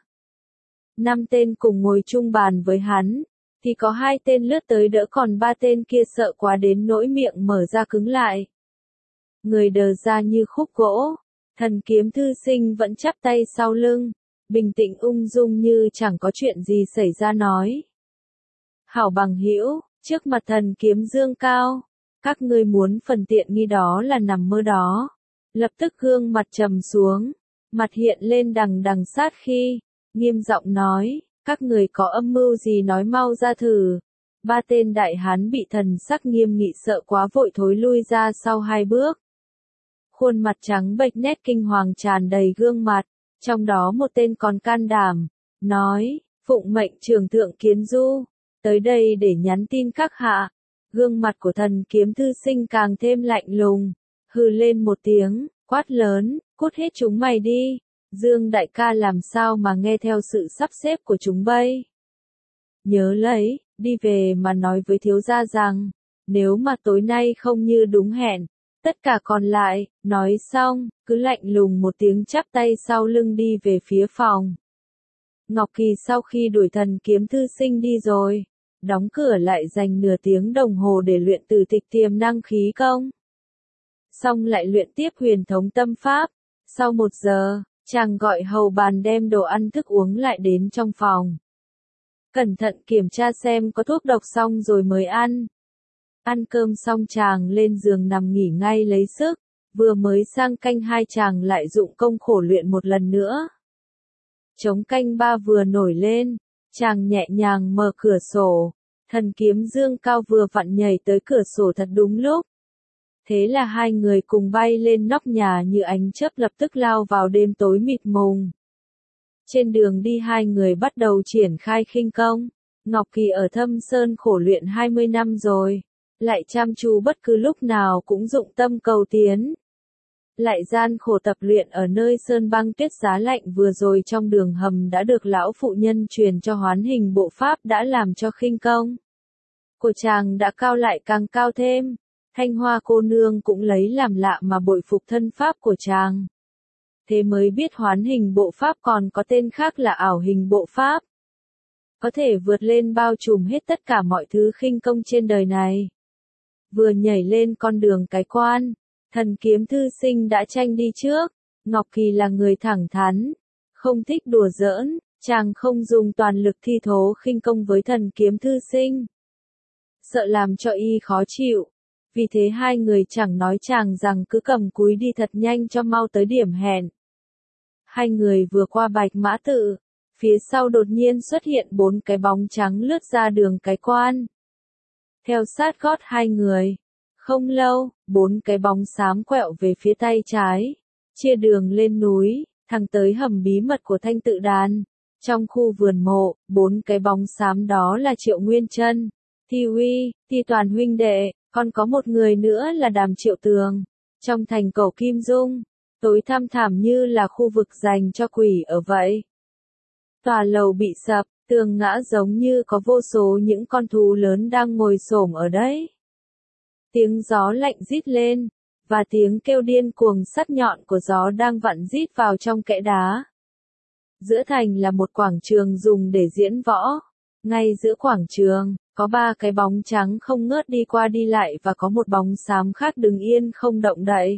Năm tên cùng ngồi chung bàn với hắn, thì có hai tên lướt tới đỡ, còn ba tên kia sợ quá đến nỗi miệng mở ra cứng lại. Người đờ ra như khúc gỗ, thần kiếm thư sinh vẫn chắp tay sau lưng, bình tĩnh ung dung như chẳng có chuyện gì xảy ra nói. Hảo bằng hữu, trước mặt thần kiếm Dương Cao, các ngươi muốn phần tiện nghi đó là nằm mơ đó. Lập tức gương mặt trầm xuống, mặt hiện lên đằng đằng sát khí, nghiêm giọng nói, các người có âm mưu gì nói mau ra thử. Ba tên đại hán bị thần sắc nghiêm nghị sợ quá vội thối lui ra sau hai bước. Khuôn mặt trắng bệch, nét kinh hoàng tràn đầy gương mặt. Trong đó một tên còn can đảm, nói, phụng mệnh Trường Thượng Kiến Du, tới đây để nhắn tin các hạ. Gương mặt của thần kiếm thư sinh càng thêm lạnh lùng, hừ lên một tiếng, quát lớn, cút hết chúng mày đi. Dương đại ca làm sao mà nghe theo sự sắp xếp của chúng bây. Nhớ lấy, đi về mà nói với thiếu gia rằng, nếu mà tối nay không như đúng hẹn, tất cả còn lại. Nói xong, cứ lạnh lùng một tiếng chắp tay sau lưng đi về phía phòng. Ngọc Kỳ sau khi đuổi thần kiếm thư sinh đi rồi, đóng cửa lại dành nửa tiếng đồng hồ để luyện tử tịch tiềm năng khí công. Xong lại luyện tiếp huyền thống tâm pháp. Sau một giờ, chàng gọi hầu bàn đem đồ ăn thức uống lại đến trong phòng. Cẩn thận kiểm tra xem có thuốc độc xong rồi mới ăn. Ăn cơm xong chàng lên giường nằm nghỉ ngay lấy sức. Vừa mới sang canh hai chàng lại dụng công khổ luyện một lần nữa. Trống canh ba vừa nổi lên, chàng nhẹ nhàng mở cửa sổ, thần kiếm dương cao vừa vặn nhảy tới cửa sổ thật đúng lúc. Thế là hai người cùng bay lên nóc nhà như ánh chớp lập tức lao vào đêm tối mịt mùng. Trên đường đi hai người bắt đầu triển khai khinh công. Ngọc Kỳ ở Thâm Sơn khổ luyện hai mươi năm rồi, lại chăm chú bất cứ lúc nào cũng dụng tâm cầu tiến. Lại gian khổ tập luyện ở nơi sơn băng tuyết giá lạnh vừa rồi trong đường hầm đã được lão phụ nhân truyền cho hoán hình bộ pháp đã làm cho khinh công của chàng đã cao lại càng cao thêm. Thanh Hoa cô nương cũng lấy làm lạ mà bội phục thân pháp của chàng. Thế mới biết hoán hình bộ pháp còn có tên khác là ảo hình bộ pháp. Có thể vượt lên bao trùm hết tất cả mọi thứ khinh công trên đời này. Vừa nhảy lên con đường cái quan, thần kiếm thư sinh đã tranh đi trước. Ngọc Kỳ là người thẳng thắn, không thích đùa giỡn, chàng không dùng toàn lực thi thố khinh công với thần kiếm thư sinh. Sợ làm cho y khó chịu. Vì thế hai người chẳng nói chàng rằng cứ cầm cúi đi thật nhanh cho mau tới điểm hẹn. Hai người vừa qua Bạch Mã Tự, phía sau đột nhiên xuất hiện bốn cái bóng trắng lướt ra đường cái quan. Theo sát gót hai người, không lâu, bốn cái bóng xám quẹo về phía tay trái, chia đường lên núi, thẳng tới hầm bí mật của Thanh Tự Đàn. Trong khu vườn mộ, bốn cái bóng xám đó là Triệu Nguyên Trân, Thi Huy, Thi Toàn huynh đệ, còn có một người nữa là Đàm Triệu Tường. Trong thành cổ Kim Dung, tối thăm thẳm như là khu vực dành cho quỷ ở vậy. Tòa lầu bị sập, tường ngã giống như có vô số những con thú lớn đang ngồi xổm ở đấy. Tiếng gió lạnh rít lên, và tiếng kêu điên cuồng sắc nhọn của gió đang vặn rít vào trong kẽ đá. Giữa thành là một quảng trường dùng để diễn võ. Ngay giữa quảng trường, có ba cái bóng trắng không ngớt đi qua đi lại và có một bóng xám khác đứng yên không động đậy.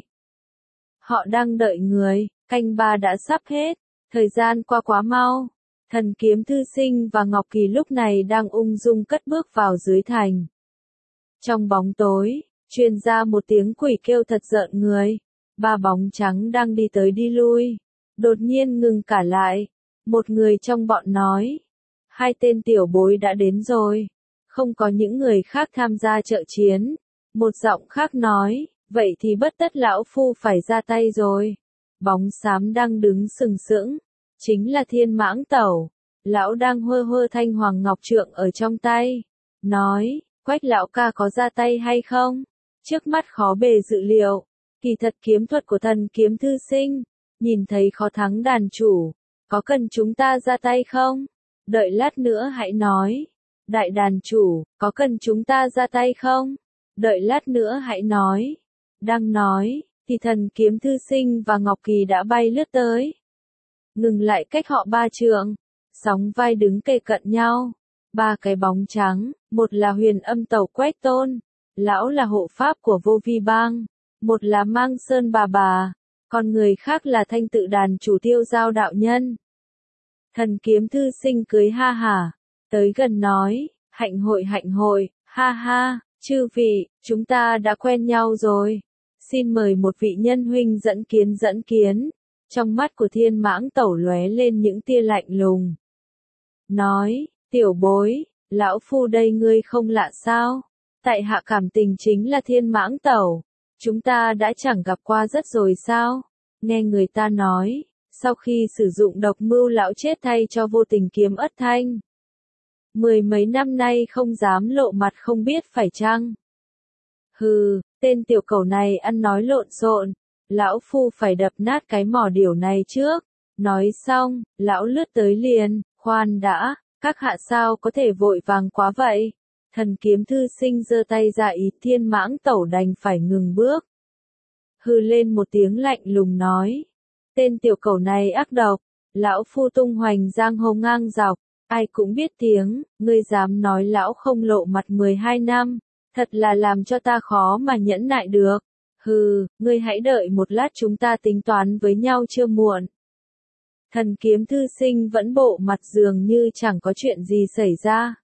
Họ đang đợi người, canh ba đã sắp hết, thời gian qua quá mau. Thần kiếm thư sinh và Ngọc Kỳ lúc này đang ung dung cất bước vào dưới thành. Trong bóng tối, truyền ra một tiếng quỷ kêu thật rợn người. Ba bóng trắng đang đi tới đi lui. Đột nhiên ngừng cả lại. Một người trong bọn nói. Hai tên tiểu bối đã đến rồi. Không có những người khác tham gia trợ chiến. Một giọng khác nói. Vậy thì bất tất lão phu phải ra tay rồi. Bóng xám đang đứng sừng sững. Chính là Thiên Mãng Tẩu. Lão đang hơ hơ thanh hoàng ngọc trượng ở trong tay. Nói, Quách lão ca có ra tay hay không? Trước mắt khó bề dự liệu. Kỳ thật kiếm thuật của thần kiếm thư sinh. Nhìn thấy khó thắng đàn chủ. Có cần chúng ta ra tay không? Đợi lát nữa hãy nói. Đại đàn chủ, có cần chúng ta ra tay không? Đợi lát nữa hãy nói. Đang nói, thì thần kiếm thư sinh và Ngọc Kỳ đã bay lướt tới. Ngừng lại cách họ ba trượng. Sóng vai đứng kề cận nhau. Ba cái bóng trắng, một là Huyền Âm Tẩu Quách Tôn. Lão là hộ pháp của Vô Vi Bang. Một là Mang Sơn bà bà. Còn người khác là Thanh Tự Đàn chủ Tiêu Giao đạo nhân. Thần kiếm thư sinh cười ha hả. Tới gần nói, hạnh hội hạnh hội, ha ha, chư vị, chúng ta đã quen nhau rồi. Xin mời một vị nhân huynh dẫn kiến dẫn kiến. Trong mắt của Thiên Mãng Tẩu lóe lên những tia lạnh lùng. Nói, tiểu bối, lão phu đây ngươi không lạ sao? Tại hạ cảm tình chính là Thiên Mãng Tẩu. Chúng ta đã chẳng gặp qua rất rồi sao? Nghe người ta nói, sau khi sử dụng độc mưu lão chết thay cho vô tình kiếm ất thanh. Mười mấy năm nay không dám lộ mặt không biết phải chăng? Hừ, tên tiểu cẩu này ăn nói lộn xộn. Lão phu phải đập nát cái mỏ điểu này trước. Nói xong, lão lướt tới liền, khoan đã, các hạ sao có thể vội vàng quá vậy? Thần kiếm thư sinh giơ tay ra ý Thiên Mãng Tẩu đành phải ngừng bước. Hừ lên một tiếng lạnh lùng nói. Tên tiểu cẩu này ác độc, lão phu tung hoành giang hồ ngang dọc, ai cũng biết tiếng, ngươi dám nói lão không lộ mặt mười hai năm, thật là làm cho ta khó mà nhẫn nại được. Hừ, ngươi hãy đợi một lát chúng ta tính toán với nhau chưa muộn. Thần kiếm thư sinh vẫn bộ mặt dường như chẳng có chuyện gì xảy ra.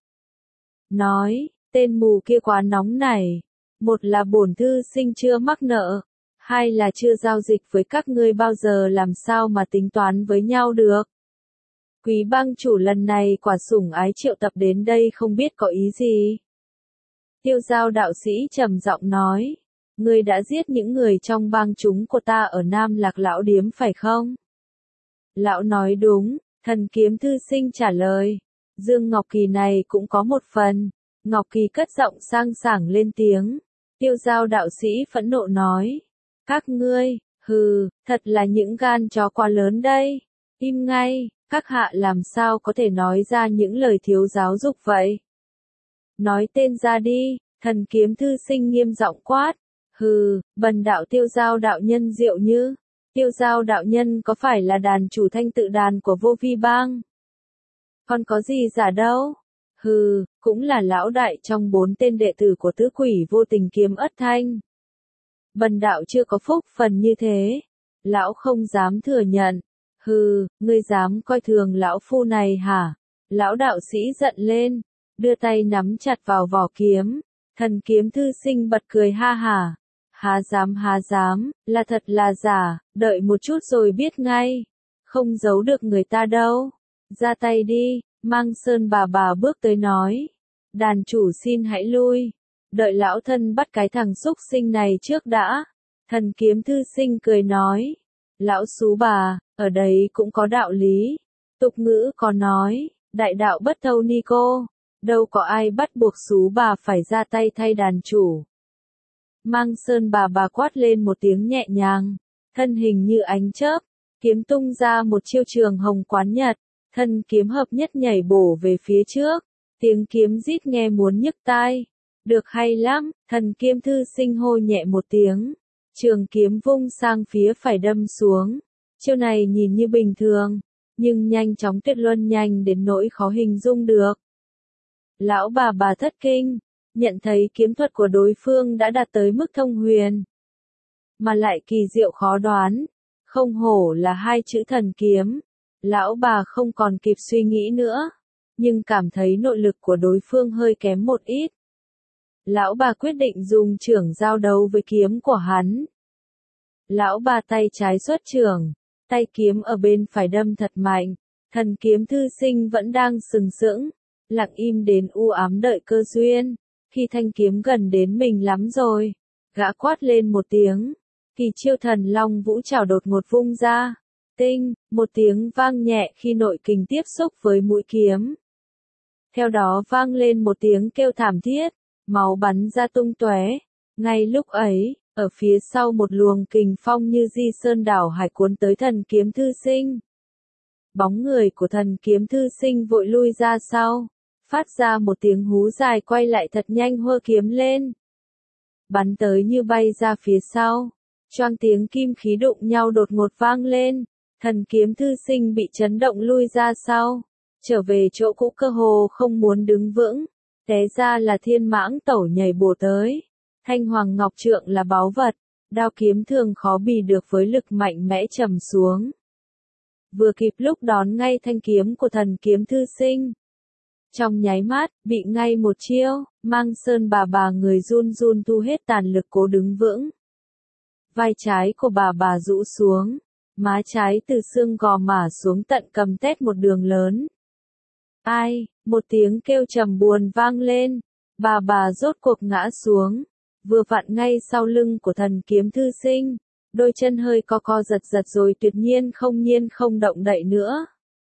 Nói, tên mù kia quá nóng này. Một là bổn thư sinh chưa mắc nợ. Hai là chưa giao dịch với các ngươi bao giờ làm sao mà tính toán với nhau được. Quý bang chủ lần này quả sủng ái triệu tập đến đây không biết có ý gì. Tiêu giao đạo sĩ trầm giọng nói. Ngươi đã giết những người trong bang chúng của ta ở Nam Lạc Lão Điếm phải không? Lão nói đúng, thần kiếm thư sinh trả lời. Dương Ngọc Kỳ này cũng có một phần. Ngọc Kỳ cất giọng sang sảng lên tiếng. Tiêu giao đạo sĩ phẫn nộ nói. Các ngươi, hừ, thật là những gan chó quá lớn đây. Im ngay, các hạ làm sao có thể nói ra những lời thiếu giáo dục vậy? Nói tên ra đi, thần kiếm thư sinh nghiêm giọng quát. Hừ, bần đạo tiêu giao đạo nhân Diệu Như. Tiêu giao đạo nhân có phải là đàn chủ thanh tự đàn của vô vi bang? Còn có gì giả đâu? Hừ, cũng là lão đại trong bốn tên đệ tử của tứ quỷ vô tình kiếm ất thanh. Bần đạo chưa có phúc phần như thế. Lão không dám thừa nhận. Hừ, ngươi dám coi thường lão phu này hả? Lão đạo sĩ giận lên, đưa tay nắm chặt vào vỏ kiếm. Thần kiếm thư sinh bật cười ha hả. Há dám há dám, là thật là giả, đợi một chút rồi biết ngay. Không giấu được người ta đâu. Ra tay đi, Mang Sơn bà bà bước tới nói. Đàn chủ xin hãy lui. Đợi lão thân bắt cái thằng xúc sinh này trước đã. Thần kiếm thư sinh cười nói. Lão xú bà, ở đây cũng có đạo lý. Tục ngữ có nói, đại đạo bất thâu ni cô. Đâu có ai bắt buộc xú bà phải ra tay thay đàn chủ. Mang Sơn bà bà quát lên một tiếng nhẹ nhàng. Thân hình như ánh chớp. Kiếm tung ra một chiêu trường hồng quán nhật. Thân kiếm hợp nhất nhảy bổ về phía trước. Tiếng kiếm rít nghe muốn nhức tai. Được hay lắm, thần kiếm thư sinh hô nhẹ một tiếng. Trường kiếm vung sang phía phải đâm xuống. Chiêu này nhìn như bình thường, nhưng nhanh chóng tuyệt luân nhanh đến nỗi khó hình dung được. Lão bà bà thất kinh, nhận thấy kiếm thuật của đối phương đã đạt tới mức thông huyền. Mà lại kỳ diệu khó đoán, không hổ là hai chữ thần kiếm. Lão bà không còn kịp suy nghĩ nữa, nhưng cảm thấy nội lực của đối phương hơi kém một ít. Lão bà quyết định dùng chưởng giao đấu với kiếm của hắn. Lão bà tay trái xuất chưởng, tay kiếm ở bên phải đâm thật mạnh. Thần kiếm thư sinh vẫn đang sừng sững, lặng im đến u ám đợi cơ duyên. Khi thanh kiếm gần đến mình lắm rồi, gã quát lên một tiếng. Kỳ chiêu thần long vũ trảo đột ngột vung ra. Tinh, một tiếng vang nhẹ khi nội kình tiếp xúc với mũi kiếm. Theo đó vang lên một tiếng kêu thảm thiết, máu bắn ra tung tóe. Ngay lúc ấy, ở phía sau một luồng kình phong như di sơn đảo hải cuốn tới thần kiếm thư sinh. Bóng người của thần kiếm thư sinh vội lui ra sau, phát ra một tiếng hú dài quay lại thật nhanh hơ kiếm lên. Bắn tới như bay ra phía sau, choang tiếng kim khí đụng nhau đột ngột vang lên. Thần kiếm thư sinh bị chấn động lui ra sau, trở về chỗ cũ cơ hồ không muốn đứng vững. Té ra là thiên mãng tẩu nhảy bổ tới. Thanh hoàng ngọc trượng là báu vật, đao kiếm thường khó bì được với lực mạnh mẽ trầm xuống. Vừa kịp lúc đón ngay thanh kiếm của thần kiếm thư sinh. Trong nháy mắt, bị ngay một chiêu, Mang Sơn bà bà người run run thu hết tàn lực cố đứng vững. Vai trái của bà bà rũ xuống, má trái từ xương gò má xuống tận cầm tét một đường lớn. Ai, một tiếng kêu trầm buồn vang lên, bà bà rốt cuộc ngã xuống, vừa vặn ngay sau lưng của thần kiếm thư sinh, đôi chân hơi co co giật giật rồi tuyệt nhiên không nhiên không động đậy nữa.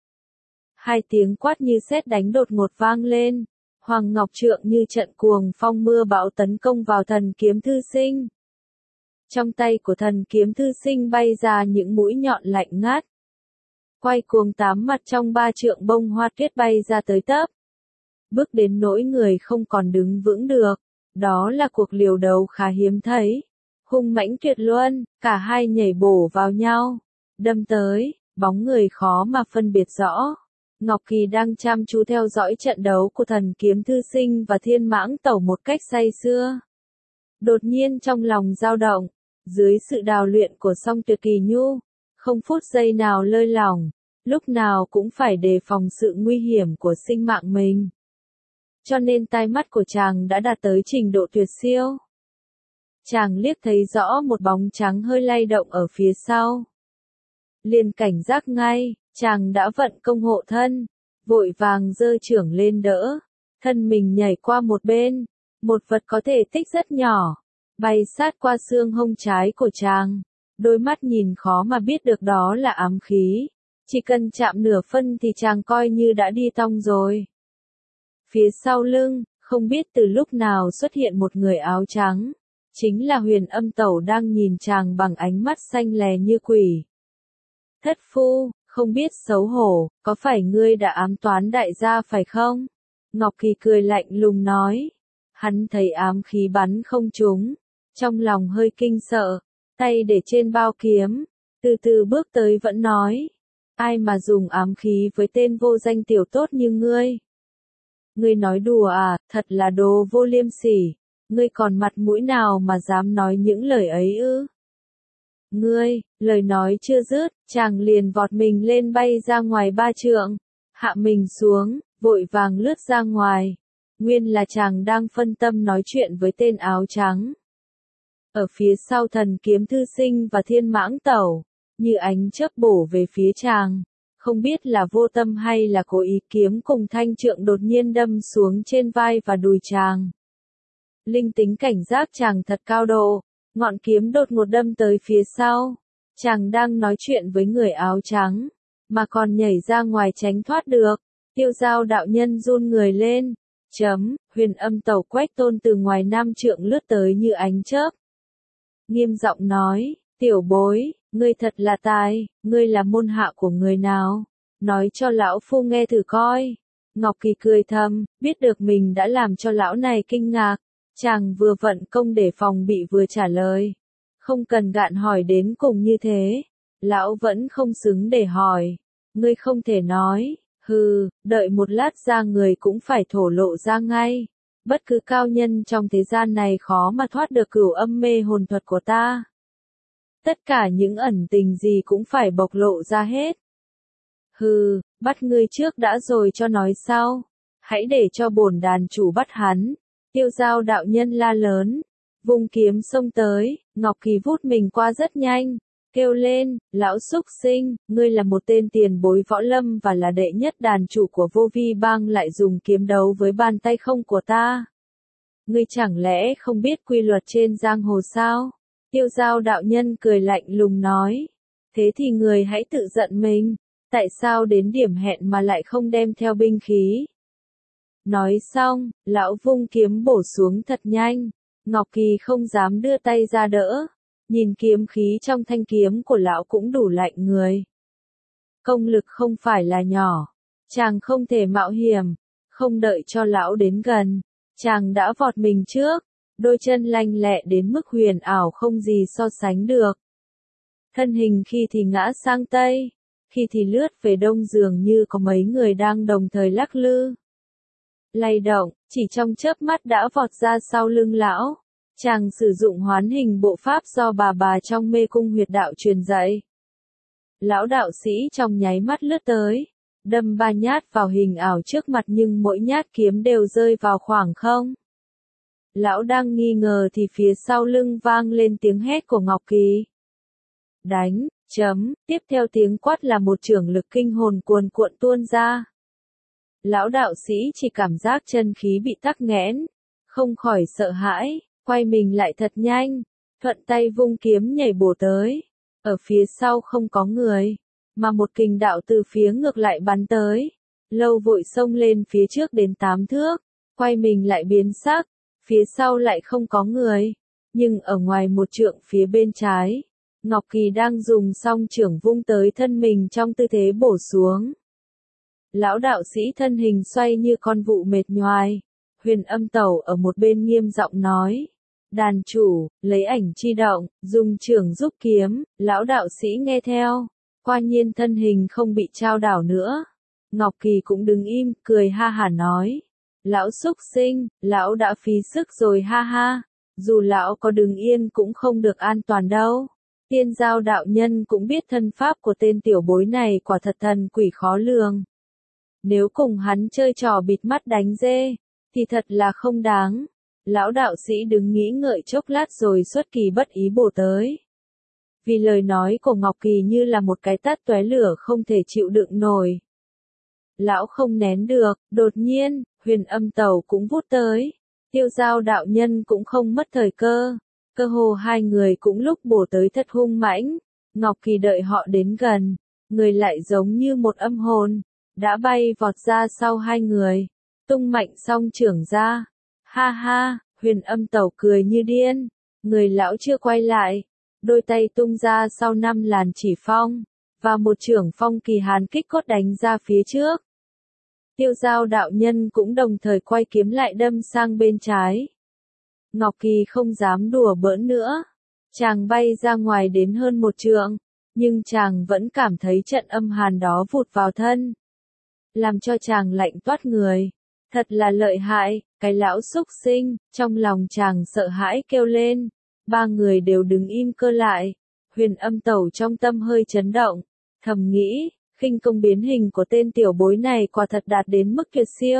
Hai tiếng quát như sét đánh đột ngột vang lên, Hoàng Ngọc Trượng như trận cuồng phong mưa bão tấn công vào thần kiếm thư sinh. Trong tay của thần kiếm thư sinh bay ra những mũi nhọn lạnh ngắt. Quay cuồng tám mặt trong ba trượng bông hoa tuyết bay ra tới tấp. Bước đến nỗi người không còn đứng vững được. Đó là cuộc liều đấu khá hiếm thấy. Hung mãnh tuyệt luân, cả hai nhảy bổ vào nhau. Đâm tới, bóng người khó mà phân biệt rõ. Ngọc Kỳ đang chăm chú theo dõi trận đấu của thần kiếm thư sinh và thiên mãng tẩu một cách say sưa. Đột nhiên trong lòng dao động, dưới sự đào luyện của Song Tuyệt Kỳ Nhu, không phút giây nào lơi lỏng, lúc nào cũng phải đề phòng sự nguy hiểm của sinh mạng mình. Cho nên tai mắt của chàng đã đạt tới trình độ tuyệt siêu. chàng liếc thấy rõ một bóng trắng hơi lay động ở phía sau. Liền cảnh giác ngay, chàng đã vận công hộ thân, vội vàng giơ chưởng lên đỡ, thân mình nhảy qua một bên, một vật có thể tích rất nhỏ, bay sát qua xương hông trái của chàng, đôi mắt nhìn khó mà biết được đó là ám khí, chỉ cần chạm nửa phân thì chàng coi như đã đi tong rồi. Phía sau lưng, không biết từ lúc nào xuất hiện một người áo trắng, chính là Huyền Âm Tẩu đang nhìn chàng bằng ánh mắt xanh lè như quỷ. Thất phu, không biết xấu hổ, có phải ngươi đã ám toán đại gia phải không? Ngọc Kỳ cười lạnh lùng nói. Hắn thấy ám khí bắn không trúng, trong lòng hơi kinh sợ, tay để trên bao kiếm, từ từ bước tới vẫn nói. Ai mà dùng ám khí với tên vô danh tiểu tốt như ngươi? Ngươi nói đùa à, thật là đồ vô liêm sỉ, ngươi còn mặt mũi nào mà dám nói những lời ấy ư? Ngươi, lời nói chưa dứt, chàng liền vọt mình lên bay ra ngoài ba trượng, hạ mình xuống, vội vàng lướt ra ngoài. Nguyên là chàng đang phân tâm nói chuyện với tên áo trắng. Ở phía sau Thần Kiếm Thư Sinh và Thiên Mãng Tẩu, như ánh chớp bổ về phía chàng, không biết là vô tâm hay là cố ý, kiếm cùng thanh trượng đột nhiên đâm xuống trên vai và đùi chàng. Linh tính cảnh giác chàng thật cao độ, ngọn kiếm đột ngột đâm tới phía sau. Chàng đang nói chuyện với người áo trắng, mà còn nhảy ra ngoài tránh thoát được. Tiêu Giao đạo nhân run người lên. Chấm, Huyền Âm Tẩu Quách Tôn từ ngoài năm trượng lướt tới như ánh chớp. Nghiêm giọng nói, tiểu bối, ngươi thật là tài, ngươi là môn hạ của người nào? Nói cho lão phu nghe thử coi. Ngọc Kỳ cười thầm, biết được mình đã làm cho lão này kinh ngạc. Chàng vừa vận công để phòng bị vừa trả lời. Không cần gạn hỏi đến cùng như thế. Lão vẫn không xứng để hỏi. Ngươi không thể nói. Hừ, đợi một lát ra người cũng phải thổ lộ ra ngay. Bất cứ cao nhân trong thế gian này khó mà thoát được cửu âm mê hồn thuật của ta. Tất cả những ẩn tình gì cũng phải bộc lộ ra hết. Hừ, bắt ngươi trước đã rồi cho nói sau. Hãy để cho bổn đàn chủ bắt hắn. Tiêu Giao đạo nhân la lớn. Vung kiếm xông tới, Ngọc Kỳ vút mình qua rất nhanh. Kêu lên, lão súc sinh, ngươi là một tên tiền bối võ lâm và là đệ nhất đàn chủ của Vô Vi Bang lại dùng kiếm đấu với bàn tay không của ta. Ngươi chẳng lẽ không biết quy luật trên giang hồ sao? Tiêu Giao đạo nhân cười lạnh lùng nói. Thế thì người hãy tự giận mình, tại sao đến điểm hẹn mà lại không đem theo binh khí? Nói xong, lão vung kiếm bổ xuống thật nhanh, Ngọc Kỳ không dám đưa tay ra đỡ. Nhìn kiếm khí trong thanh kiếm của lão cũng đủ lạnh người. Công lực không phải là nhỏ. Chàng không thể mạo hiểm. Không đợi cho lão đến gần. Chàng đã vọt mình trước. Đôi chân lanh lẹ đến mức huyền ảo không gì so sánh được. Thân hình khi thì ngã sang tây. Khi thì lướt về đông dường như có mấy người đang đồng thời lắc lư. Lay động, chỉ trong chớp mắt đã vọt ra sau lưng lão. Chàng sử dụng hoán hình bộ pháp do bà bà trong mê cung huyệt đạo truyền dạy. Lão đạo sĩ trong nháy mắt lướt tới, đâm ba nhát vào hình ảo trước mặt nhưng mỗi nhát kiếm đều rơi vào khoảng không. Lão đang nghi ngờ thì phía sau lưng vang lên tiếng hét của Ngọc Kỳ. Đánh, chấm, tiếp theo tiếng quát là một chưởng lực kinh hồn cuồn cuộn tuôn ra. Lão đạo sĩ chỉ cảm giác chân khí bị tắc nghẽn, không khỏi sợ hãi. Quay mình lại thật nhanh, thuận tay vung kiếm nhảy bổ tới. Ở phía sau không có người, mà một kình đạo từ phía ngược lại bắn tới. Lâu vội xông lên phía trước đến tám thước, quay mình lại biến sắc, phía sau lại không có người. Nhưng ở ngoài một trượng phía bên trái, Ngọc Kỳ đang dùng song chưởng vung tới thân mình trong tư thế bổ xuống. Lão đạo sĩ thân hình xoay như con vụ mệt nhoài. Huyền Âm Tẩu ở một bên nghiêm giọng nói. Đàn chủ, lấy ảnh chi động, dùng chưởng giúp kiếm, lão đạo sĩ nghe theo. Qua nhiên thân hình không bị trao đảo nữa. Ngọc Kỳ cũng đứng im, cười ha hả nói. Lão xúc sinh, lão đã phí sức rồi ha ha. Dù lão có đứng yên cũng không được an toàn đâu. Tiên Giao đạo nhân cũng biết thân pháp của tên tiểu bối này quả thật thần quỷ khó lường. Nếu cùng hắn chơi trò bịt mắt đánh dê, thì thật là không đáng. Lão đạo sĩ đứng nghĩ ngợi chốc lát rồi xuất kỳ bất ý bổ tới. Vì lời nói của Ngọc Kỳ như là một cái tát tóe lửa không thể chịu đựng nổi. Lão không nén được, đột nhiên, Huyền Âm Tẩu cũng vút tới. Tiêu Giao đạo nhân cũng không mất thời cơ. Cơ hồ hai người cũng lúc bổ tới thật hung mãnh. Ngọc Kỳ đợi họ đến gần, người lại giống như một âm hồn, đã bay vọt ra sau hai người, tung mạnh song trưởng ra. Ha ha, Huyền Âm Tẩu cười như điên, người lão chưa quay lại, đôi tay tung ra sau năm làn chỉ phong, và một trưởng phong kỳ hàn kích cốt đánh ra phía trước. Tiêu Giao đạo nhân cũng đồng thời quay kiếm lại đâm sang bên trái. Ngọc Kỳ không dám đùa bỡn nữa. Chàng bay ra ngoài đến hơn một trượng, nhưng chàng vẫn cảm thấy trận âm hàn đó vụt vào thân, làm cho chàng lạnh toát người. Thật là lợi hại, cái lão súc sinh, trong lòng chàng sợ hãi kêu lên. Ba người đều đứng im cơ lại. Huyền Âm Tẩu trong tâm hơi chấn động, thầm nghĩ, khinh công biến hình của tên tiểu bối này quả thật đạt đến mức tuyệt siêu.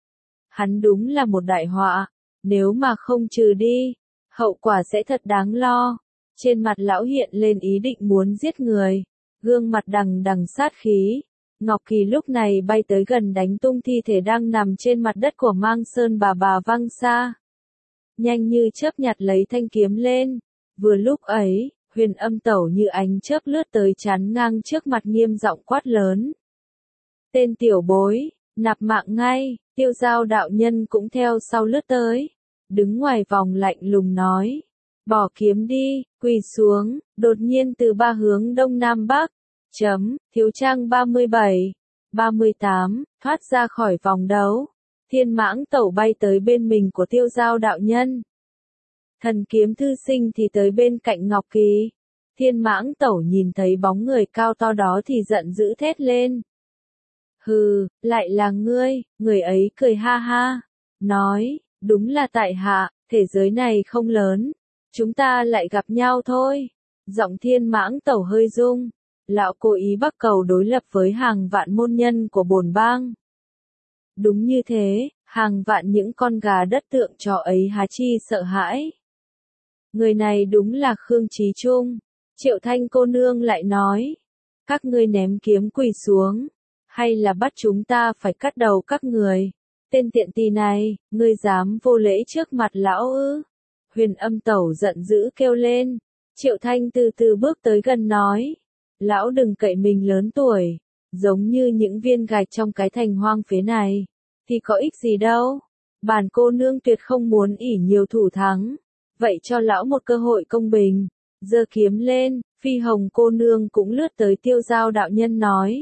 Hắn đúng là một đại họa, nếu mà không trừ đi, hậu quả sẽ thật đáng lo. Trên mặt lão hiện lên ý định muốn giết người, gương mặt đằng đằng sát khí. Ngọc Kỳ lúc này bay tới gần đánh tung thi thể đang nằm trên mặt đất của Mang Sơn bà bà văng xa. Nhanh như chớp nhặt lấy thanh kiếm lên. Vừa lúc ấy, Huyền Âm Tẩu như ánh chớp lướt tới chắn ngang trước mặt nghiêm giọng quát lớn. Tên tiểu bối, nạp mạng ngay. Tiêu Giao đạo nhân cũng theo sau lướt tới, đứng ngoài vòng lạnh lùng nói. Bỏ kiếm đi, quỳ xuống. Đột nhiên từ ba hướng đông nam bắc, chấm, thiếu trang ba mươi bảy, ba mươi tám, thoát ra khỏi vòng đấu. Thiên Mãng Tẩu bay tới bên mình của Tiêu Giao đạo nhân. Thần Kiếm Thư Sinh thì tới bên cạnh Ngọc Kỳ. Thiên Mãng Tẩu nhìn thấy bóng người cao to đó thì giận dữ thét lên. Hừ, lại là ngươi. Người ấy cười ha ha, nói, đúng là tại hạ, thế giới này không lớn, chúng ta lại gặp nhau thôi. Giọng Thiên Mãng Tẩu hơi rung, lão cố ý bắc cầu đối lập với hàng vạn môn nhân của bổn bang. Đúng như thế, hàng vạn những con gà đất tượng trò ấy há chi sợ hãi. Người này đúng là Khương Chí Trung. Triệu Thanh cô nương lại nói, các ngươi ném kiếm quỳ xuống, hay là bắt chúng ta phải cắt đầu các người. Tên tiện tỳ này, ngươi dám vô lễ trước mặt lão ư? Huyền Âm Tẩu giận dữ kêu lên. Triệu Thanh từ từ bước tới gần nói, lão đừng cậy mình lớn tuổi, giống như những viên gạch trong cái thành hoang phế này, thì có ích gì đâu. Bản cô nương tuyệt không muốn ỷ nhiều thủ thắng, vậy cho lão một cơ hội công bình. Giơ kiếm lên, Phi Hồng cô nương cũng lướt tới Tiêu Giao đạo nhân nói.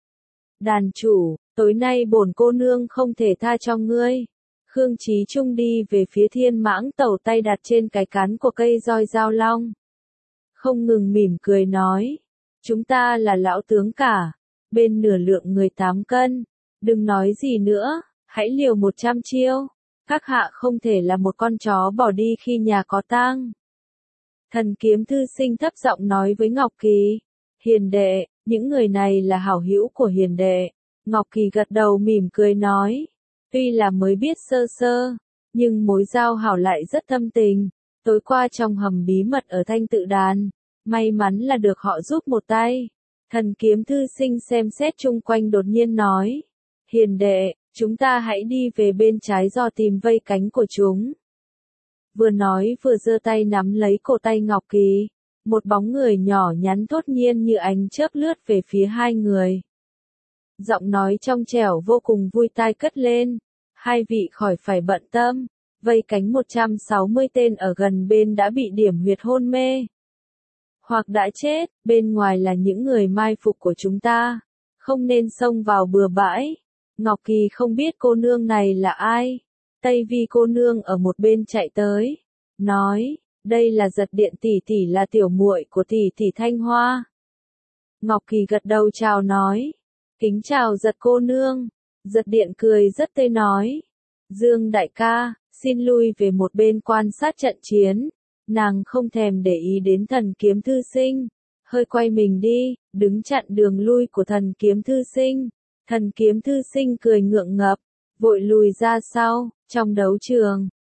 Đàn chủ, tối nay bổn cô nương không thể tha cho ngươi. Khương Chí Trung đi về phía Thiên Mãng Tẩu, tay đặt trên cái cán của cây roi giao long, không ngừng mỉm cười nói. Chúng ta là lão tướng cả, bên nửa lượng người tám cân, đừng nói gì nữa, hãy liều một trăm chiêu. Các hạ không thể là một con chó bỏ đi khi nhà có tang. Thần Kiếm Thư Sinh thấp giọng nói với Ngọc Kỳ. Hiền đệ, những người này là hảo hữu của hiền đệ. Ngọc Kỳ gật đầu mỉm cười nói. Tuy là mới biết sơ sơ, nhưng mối giao hảo lại rất thâm tình. Tối qua trong hầm bí mật ở Thanh Tự Đàn, may mắn là được họ giúp một tay. Thần Kiếm Thư Sinh xem xét chung quanh đột nhiên nói. Hiền đệ, chúng ta hãy đi về bên trái dò tìm vây cánh của chúng. Vừa nói vừa giơ tay nắm lấy cổ tay Ngọc Kỳ. Một bóng người nhỏ nhắn thốt nhiên như ánh chớp lướt về phía hai người. Giọng nói trong trẻo vô cùng vui tai cất lên. Hai vị khỏi phải bận tâm. Vây cánh một trăm sáu mươi tên ở gần bên đã bị điểm huyệt hôn mê, hoặc đã chết, bên ngoài là những người mai phục của chúng ta. Không nên xông vào bừa bãi. Ngọc Kỳ không biết cô nương này là ai. Tây Vi cô nương ở một bên chạy tới, nói, đây là Giật Điện tỷ tỷ, là tiểu muội của tỷ tỷ Thanh Hoa. Ngọc Kỳ gật đầu chào nói, kính chào Giật cô nương. Giật Điện cười rất tươi nói, Dương đại ca, xin lui về một bên quan sát trận chiến. Nàng không thèm để ý đến Thần Kiếm Thư Sinh, hơi quay mình đi, đứng chặn đường lui của Thần Kiếm Thư Sinh. Thần Kiếm Thư Sinh cười ngượng ngập, vội lùi ra sau. Trong đấu trường,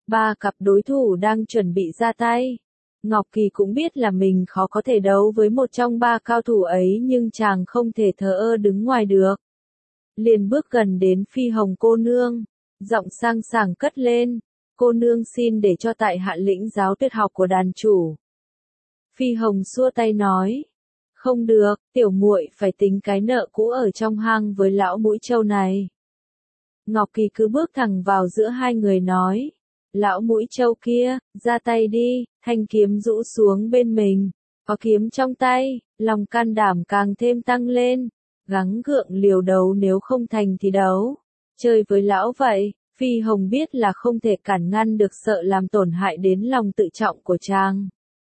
Ba cặp đối thủ đang chuẩn bị ra tay. Ngọc Kỳ cũng biết là mình khó có thể đấu với một trong ba cao thủ ấy nhưng chàng không thể thờ ơ đứng ngoài được. Liền bước gần đến Phi Hồng cô nương, giọng sang sảng cất lên, cô nương xin để cho tại hạ lĩnh giáo tuyệt học của đàn chủ. Phi Hồng xua tay nói, không được, tiểu muội phải tính cái nợ cũ ở trong hang với lão mũi trâu này. Ngọc Kỳ cứ bước thẳng vào giữa hai người nói, lão mũi trâu kia, ra tay đi, thanh kiếm rũ xuống bên mình, có kiếm trong tay, lòng can đảm càng thêm tăng lên, gắng gượng liều đấu nếu không thành thì đấu, chơi với lão vậy. Phi Hồng biết là không thể cản ngăn được sợ làm tổn hại đến lòng tự trọng của chàng.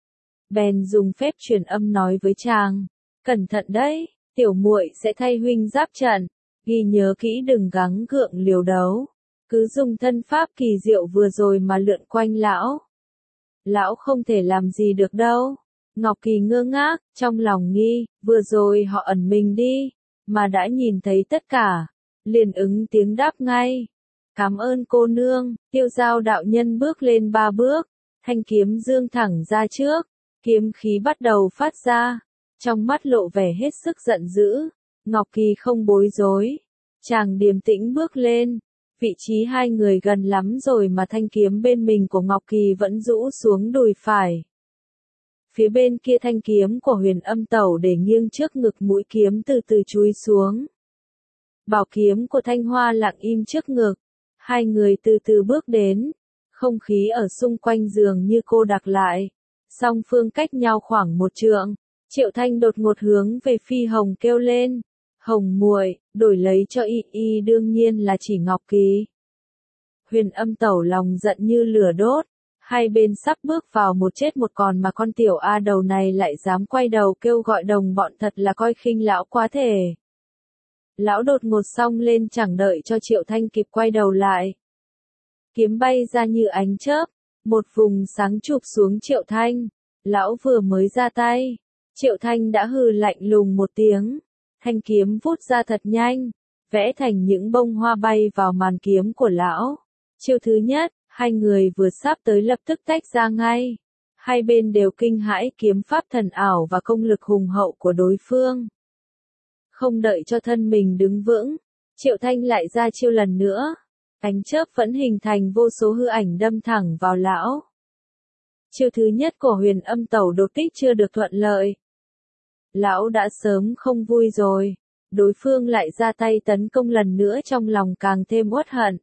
Bèn dùng phép truyền âm nói với chàng, cẩn thận đấy, tiểu muội sẽ thay huynh giáp trận, ghi nhớ kỹ đừng gắng gượng liều đấu, cứ dùng thân pháp kỳ diệu vừa rồi mà lượn quanh lão. Lão không thể làm gì được đâu. Ngọc Kỳ ngơ ngác, trong lòng nghi, vừa rồi họ ẩn mình đi, mà đã nhìn thấy tất cả, liền ứng tiếng đáp ngay. Cảm ơn cô nương. Tiêu Giao đạo nhân bước lên ba bước, thanh kiếm dương thẳng ra trước, kiếm khí bắt đầu phát ra, trong mắt lộ vẻ hết sức giận dữ. Ngọc Kỳ không bối rối, chàng điềm tĩnh bước lên, vị trí hai người gần lắm rồi mà thanh kiếm bên mình của Ngọc Kỳ vẫn rũ xuống đùi phải. Phía bên kia thanh kiếm của Huyền Âm Tẩu để nghiêng trước ngực, mũi kiếm từ từ chúi xuống. Bảo kiếm của Thanh Hoa lặng im trước ngực. Hai người từ từ bước đến, không khí ở xung quanh giường như cô đặc lại, song phương cách nhau khoảng một trượng. Triệu Thanh đột ngột hướng về Phi Hồng kêu lên, Hồng muội, đổi lấy cho y y đương nhiên là chỉ Ngọc Kỳ. Huyền Âm Tẩu lòng giận như lửa đốt, hai bên sắp bước vào một chết một còn mà con tiểu A đầu này lại dám quay đầu kêu gọi đồng bọn, thật là coi khinh lão quá thể. Lão đột ngột xông lên chẳng đợi cho Triệu Thanh kịp quay đầu lại. Kiếm bay ra như ánh chớp, một vùng sáng chụp xuống Triệu Thanh. Lão vừa mới ra tay, Triệu Thanh đã hừ lạnh lùng một tiếng, thanh kiếm vút ra thật nhanh, vẽ thành những bông hoa bay vào màn kiếm của lão. Chiêu thứ nhất, hai người vừa sắp tới lập tức tách ra ngay. Hai bên đều kinh hãi kiếm pháp thần ảo và công lực hùng hậu của đối phương. Không đợi cho thân mình đứng vững, Triệu Thanh lại ra chiêu lần nữa. Ánh chớp vẫn hình thành vô số hư ảnh đâm thẳng vào lão. Chiêu thứ nhất của Huyền Âm Tẩu đột kích chưa được thuận lợi. Lão đã sớm không vui rồi, đối phương lại ra tay tấn công lần nữa, trong lòng càng thêm uất hận.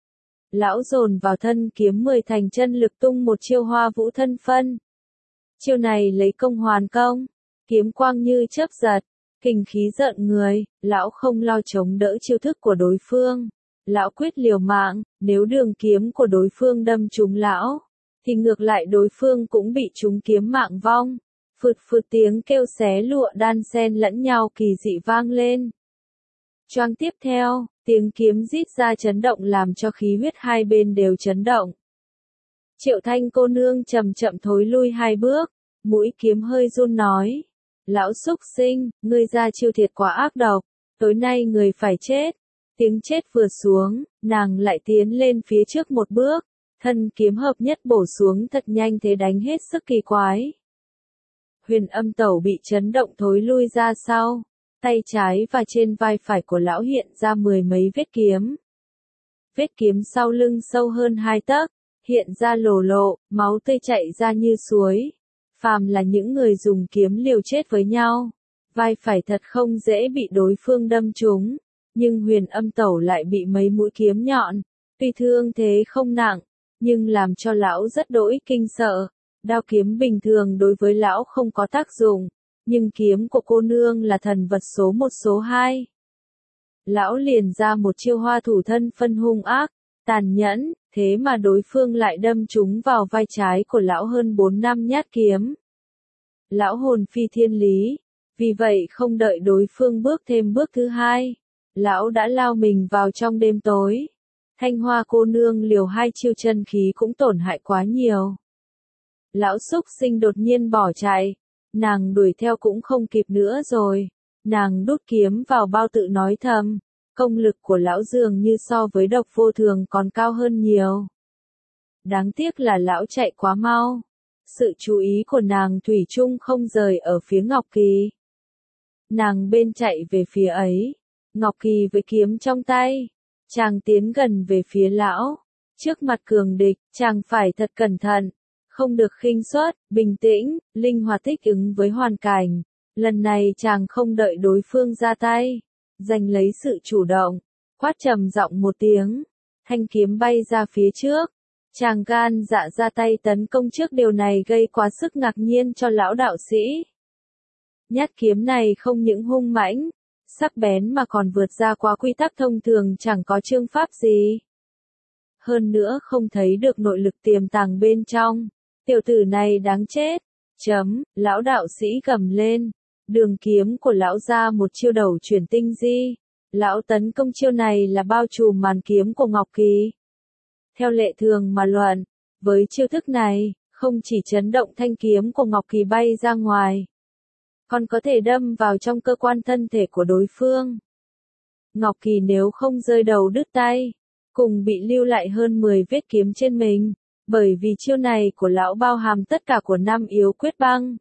Lão dồn vào thân kiếm mười thành chân lực tung một chiêu Hoa Vũ Thân Phân. Chiêu này lấy công hoàn công, kiếm quang như chớp giật, kinh khí rợn người, lão không lo chống đỡ chiêu thức của đối phương. Lão quyết liều mạng, nếu đường kiếm của đối phương đâm trúng lão, thì ngược lại đối phương cũng bị trúng kiếm mạng vong. Phụt phụt tiếng kêu xé lụa đan xen lẫn nhau kỳ dị vang lên. Choang tiếp theo, tiếng kiếm rít ra chấn động làm cho khí huyết hai bên đều chấn động. Triệu Thanh cô nương chậm chậm thối lui hai bước, mũi kiếm hơi run nói. Lão súc sinh, ngươi ra chiêu thiệt quá ác độc, tối nay người phải chết. Tiếng chết vừa xuống, nàng lại tiến lên phía trước một bước, thân kiếm hợp nhất bổ xuống thật nhanh, thế đánh hết sức kỳ quái. Huyền Âm Tẩu bị chấn động thối lui ra sau, tay trái và trên vai phải của lão hiện ra mười mấy vết kiếm. Vết kiếm sau lưng sâu hơn hai tấc, hiện ra lồ lộ, máu tươi chảy ra như suối. Phàm là những người dùng kiếm liều chết với nhau, vai phải thật không dễ bị đối phương đâm trúng, nhưng Huyền Âm Tẩu lại bị mấy mũi kiếm nhọn, tuy thương thế không nặng, nhưng làm cho lão rất đỗi kinh sợ. Đao kiếm bình thường đối với lão không có tác dụng, nhưng kiếm của cô nương là thần vật số một số hai. Lão liền ra một chiêu Hoa Thủ Thân Phân hung ác, tàn nhẫn, thế mà đối phương lại đâm trúng vào vai trái của lão hơn bốn năm nhát kiếm. Lão hồn phi thiên lý, vì vậy không đợi đối phương bước thêm bước thứ hai, lão đã lao mình vào trong đêm tối. Thanh Hoa cô nương liều hai chiêu chân khí cũng tổn hại quá nhiều. Lão súc sinh đột nhiên bỏ chạy, nàng đuổi theo cũng không kịp nữa rồi. Nàng đút kiếm vào bao tự nói thầm, công lực của lão dường như so với Độc Vô Thường còn cao hơn nhiều. đáng tiếc là lão chạy quá mau. Sự chú ý của nàng thủy chung không rời ở phía Ngọc Kỳ. Nàng bên chạy về phía ấy, Ngọc Kỳ với kiếm trong tay, chàng tiến gần về phía lão. Trước mặt cường địch, chàng phải thật cẩn thận, không được khinh suất, bình tĩnh, linh hoạt thích ứng với hoàn cảnh. Lần này chàng không đợi đối phương ra tay, giành lấy sự chủ động, quát trầm giọng một tiếng, thanh kiếm bay ra phía trước. Chàng gan dạ ra tay tấn công trước, điều này gây quá sức ngạc nhiên cho lão đạo sĩ. Nhát kiếm này không những hung mãnh, sắc bén mà còn vượt ra quá quy tắc thông thường, chẳng có chương pháp gì. Hơn nữa không thấy được nội lực tiềm tàng bên trong. Tiểu tử này đáng chết. Chấm, lão đạo sĩ gầm lên. Đường kiếm của lão ra một chiêu đầu chuyển tinh di. Lão tấn công chiêu này là bao trùm màn kiếm của Ngọc Kỳ. Theo lệ thường mà luận, với chiêu thức này, không chỉ chấn động thanh kiếm của Ngọc Kỳ bay ra ngoài, còn có thể đâm vào trong cơ quan thân thể của đối phương. Ngọc Kỳ nếu không rơi đầu đứt tay, cùng bị lưu lại hơn mười vết kiếm trên mình, bởi vì chiêu này của lão bao hàm tất cả của năm yếu quyết băng.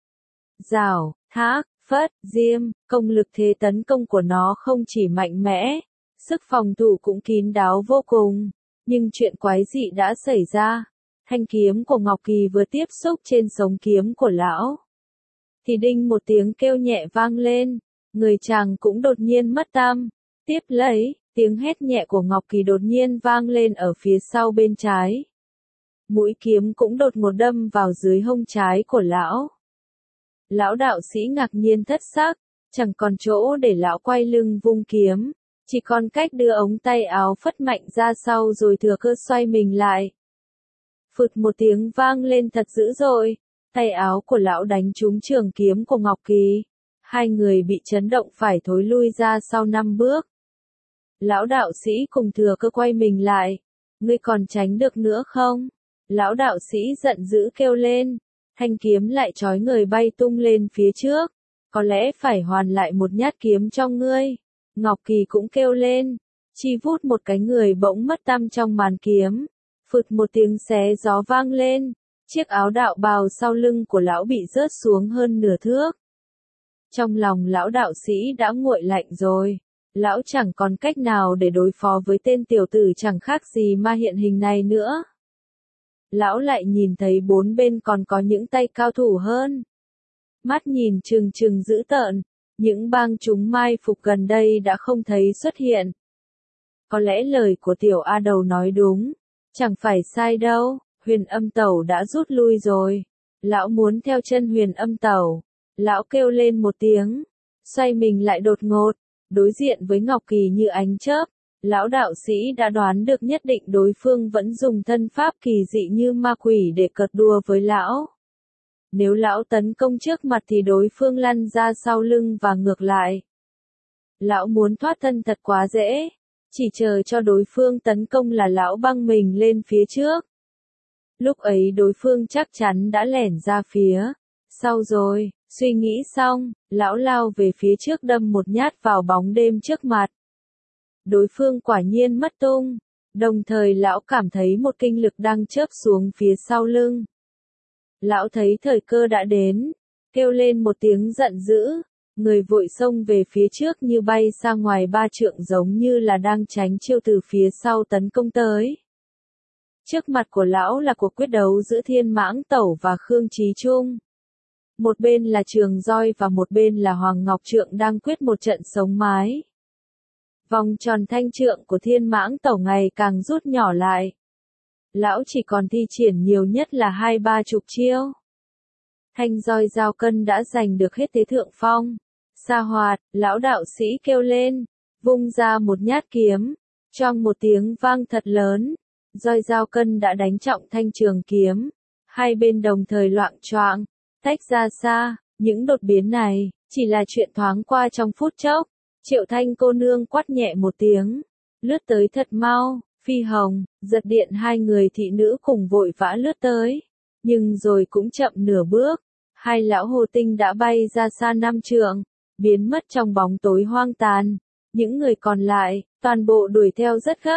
Rào, thác, phất, diêm, công lực thế tấn công của nó không chỉ mạnh mẽ, sức phòng thủ cũng kín đáo vô cùng, nhưng chuyện quái dị đã xảy ra. Thanh kiếm của Ngọc Kỳ vừa tiếp xúc trên sống kiếm của lão, thì đinh một tiếng kêu nhẹ vang lên, người chàng cũng đột nhiên mất tăm. Tiếp lấy, tiếng hét nhẹ của Ngọc Kỳ đột nhiên vang lên ở phía sau bên trái. Mũi kiếm cũng đột ngột đâm vào dưới hông trái của lão. Lão đạo sĩ ngạc nhiên thất sắc, chẳng còn chỗ để lão quay lưng vung kiếm, chỉ còn cách đưa ống tay áo phất mạnh ra sau rồi thừa cơ xoay mình lại. Phụt một tiếng vang lên thật dữ dội, tay áo của lão đánh trúng trường kiếm của Ngọc Kỳ. Hai người bị chấn động phải thối lui ra sau năm bước. Lão đạo sĩ cùng thừa cơ quay mình lại. Ngươi còn tránh được nữa không? Lão đạo sĩ giận dữ kêu lên. Thanh kiếm lại trói người bay tung lên phía trước. Có lẽ phải hoàn lại một nhát kiếm cho ngươi. Ngọc Kỳ cũng kêu lên. Chi vút một cái người bỗng mất tăm trong màn kiếm. Phụt một tiếng xé gió vang lên. Chiếc áo đạo bào sau lưng của lão bị rớt xuống hơn nửa thước. Trong lòng lão đạo sĩ đã nguội lạnh rồi. Lão chẳng còn cách nào để đối phó với tên tiểu tử chẳng khác gì ma hiện hình này nữa. Lão lại nhìn thấy bốn bên còn có những tay cao thủ hơn. Mắt nhìn trừng trừng dữ tợn, những bang chúng mai phục gần đây đã không thấy xuất hiện. Có lẽ lời của tiểu A Đầu nói đúng, chẳng phải sai đâu, Huyền Âm Tẩu đã rút lui rồi. Lão muốn theo chân Huyền Âm Tẩu. Lão kêu lên một tiếng, xoay mình lại đột ngột, đối diện với Ngọc Kỳ như ánh chớp. Lão đạo sĩ đã đoán được nhất định đối phương vẫn dùng thân pháp kỳ dị như ma quỷ để cợt đùa với lão. Nếu lão tấn công trước mặt thì đối phương lăn ra sau lưng và ngược lại. Lão muốn thoát thân thật quá dễ, chỉ chờ cho đối phương tấn công là lão băng mình lên phía trước. Lúc ấy đối phương chắc chắn đã lẻn ra phía sau rồi. Suy nghĩ xong, lão lao về phía trước đâm một nhát vào bóng đêm trước mặt. Đối phương quả nhiên mất tung, đồng thời lão cảm thấy một kinh lực đang chớp xuống phía sau lưng. Lão thấy thời cơ đã đến, kêu lên một tiếng giận dữ, người vội xông về phía trước như bay ra ngoài ba trượng giống như là đang tránh chiêu từ phía sau tấn công tới. Trước mặt của lão là cuộc quyết đấu giữa Thiên Mãng Tẩu và Khương Chí Trung. Một bên là Trường Roi và một bên là Hoàng Ngọc Trượng đang quyết một trận sống mái. Vòng tròn thanh trượng của Thiên Mãng Tẩu ngày càng rút nhỏ lại. Lão chỉ còn thi triển nhiều nhất là hai ba chục chiêu. Thanh roi giao cân đã giành được hết thế thượng phong. Sa hoạt, lão đạo sĩ kêu lên, vung ra một nhát kiếm, choang một tiếng vang thật lớn. Roi giao cân đã đánh trọng thanh trường kiếm. Hai bên đồng thời loạng choạng, tách ra xa. Những đột biến này, chỉ là chuyện thoáng qua trong phút chốc. Triệu Thanh cô nương quát nhẹ một tiếng, lướt tới thật mau. Phi Hồng, Giật Điện hai người thị nữ cùng vội vã lướt tới, nhưng rồi cũng chậm nửa bước. Hai lão hồ tinh đã bay ra xa năm trượng, biến mất trong bóng tối hoang tàn. Những người còn lại, toàn bộ đuổi theo rất gấp,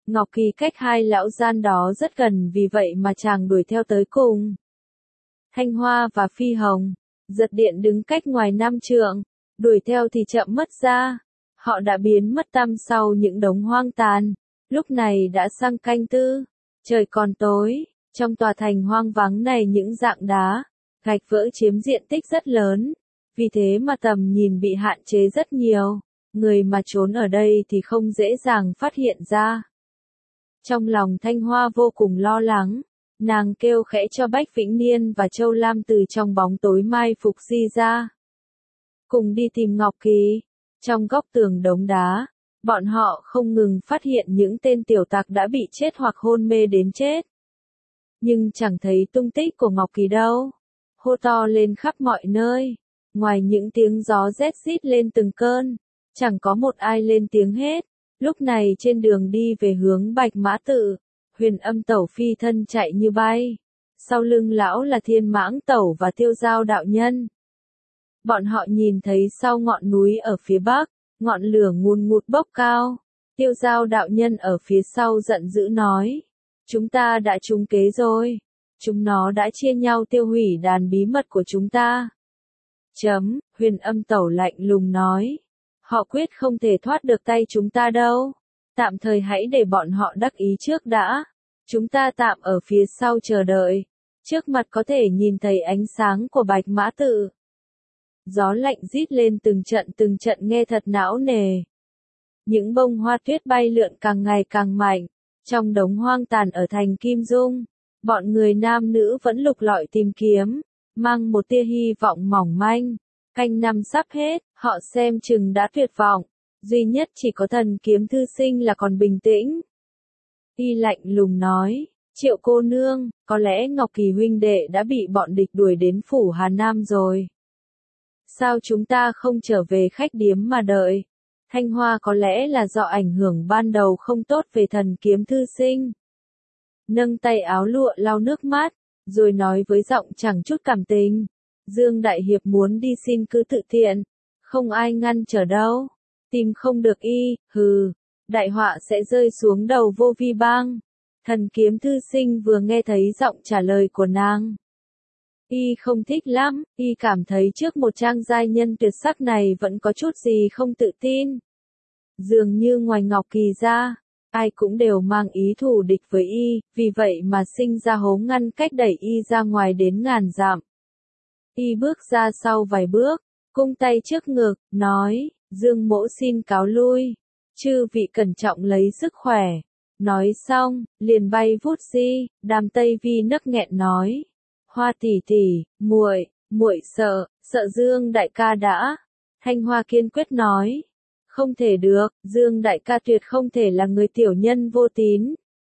Ngọc Kỳ cách hai lão gian đó rất gần vì vậy mà chàng đuổi theo tới cùng. Thanh Hoa và Phi Hồng, giật điện đứng cách ngoài năm trượng, đuổi theo thì chậm mất ra. Họ đã biến mất tăm sau những đống hoang tàn. Lúc này đã sang canh tư, trời còn tối, trong tòa thành hoang vắng này những rạn đá, gạch vỡ chiếm diện tích rất lớn, vì thế mà tầm nhìn bị hạn chế rất nhiều, người mà trốn ở đây thì không dễ dàng phát hiện ra. Trong lòng Thanh Hoa vô cùng lo lắng, nàng kêu khẽ cho Bách Vĩnh Niên và Châu Lam từ trong bóng tối mai phục di ra. Cùng đi tìm Ngọc Kỳ, trong góc tường đống đá. Bọn họ không ngừng phát hiện những tên tiểu tặc đã bị chết hoặc hôn mê đến chết. Nhưng chẳng thấy tung tích của Ngọc Kỳ đâu. Hô to lên khắp mọi nơi. Ngoài những tiếng gió rét rít lên từng cơn, chẳng có một ai lên tiếng hết. Lúc này trên đường đi về hướng Bạch Mã Tự, Huyền Âm Tẩu phi thân chạy như bay. Sau lưng lão là Thiên Mãng Tẩu và Tiêu Giao đạo nhân. Bọn họ nhìn thấy sau ngọn núi ở phía bắc, ngọn lửa ngùn ngụt bốc cao. Tiêu Giao đạo nhân ở phía sau giận dữ nói. Chúng ta đã trúng kế rồi. Chúng nó đã chia nhau tiêu hủy đàn bí mật của chúng ta. Chấm, Huyền Âm Tẩu lạnh lùng nói. Họ quyết không thể thoát được tay chúng ta đâu. Tạm thời hãy để bọn họ đắc ý trước đã. Chúng ta tạm ở phía sau chờ đợi. Trước mặt có thể nhìn thấy ánh sáng của Bạch Mã Tự. Gió lạnh rít lên từng trận từng trận nghe thật não nề. Những bông hoa tuyết bay lượn càng ngày càng mạnh. Trong đống hoang tàn ở thành Kim Dung, bọn người nam nữ vẫn lục lọi tìm kiếm, mang một tia hy vọng mỏng manh. Canh năm sắp hết, họ xem chừng đã tuyệt vọng. Duy nhất chỉ có Thần Kiếm thư sinh là còn bình tĩnh. Y lạnh lùng nói, Triệu cô nương, có lẽ Ngọc Kỳ huynh đệ đã bị bọn địch đuổi đến phủ Hà Nam rồi. Sao chúng ta không trở về khách điếm mà đợi? Thanh Hoa có lẽ là do ảnh hưởng ban đầu không tốt về Thần Kiếm thư sinh. Nâng tay áo lụa lau nước mắt, rồi nói với giọng chẳng chút cảm tình. Dương Đại Hiệp muốn đi xin cứ tự tiện, không ai ngăn trở đâu. Tìm không được y, hừ, đại họa sẽ rơi xuống đầu Vô Vi Bang. Thần Kiếm thư sinh vừa nghe thấy giọng trả lời của nàng. Y không thích lắm, y cảm thấy trước một trang giai nhân tuyệt sắc này vẫn có chút gì không tự tin. Dường như ngoài Ngọc Kỳ ra, ai cũng đều mang ý thù địch với y, vì vậy mà sinh ra hố ngăn cách đẩy y ra ngoài đến ngàn dặm. Y bước ra sau vài bước, cung tay trước ngực, nói, Dương mỗ xin cáo lui, chư vị cẩn trọng lấy sức khỏe. Nói xong, liền bay vút đi, Đàm Tây Vi nấc nghẹn nói. Hoa tỷ tỷ, muội, muội sợ, sợ Dương đại ca đã. Thanh Hoa kiên quyết nói. Không thể được, Dương đại ca tuyệt không thể là người tiểu nhân vô tín.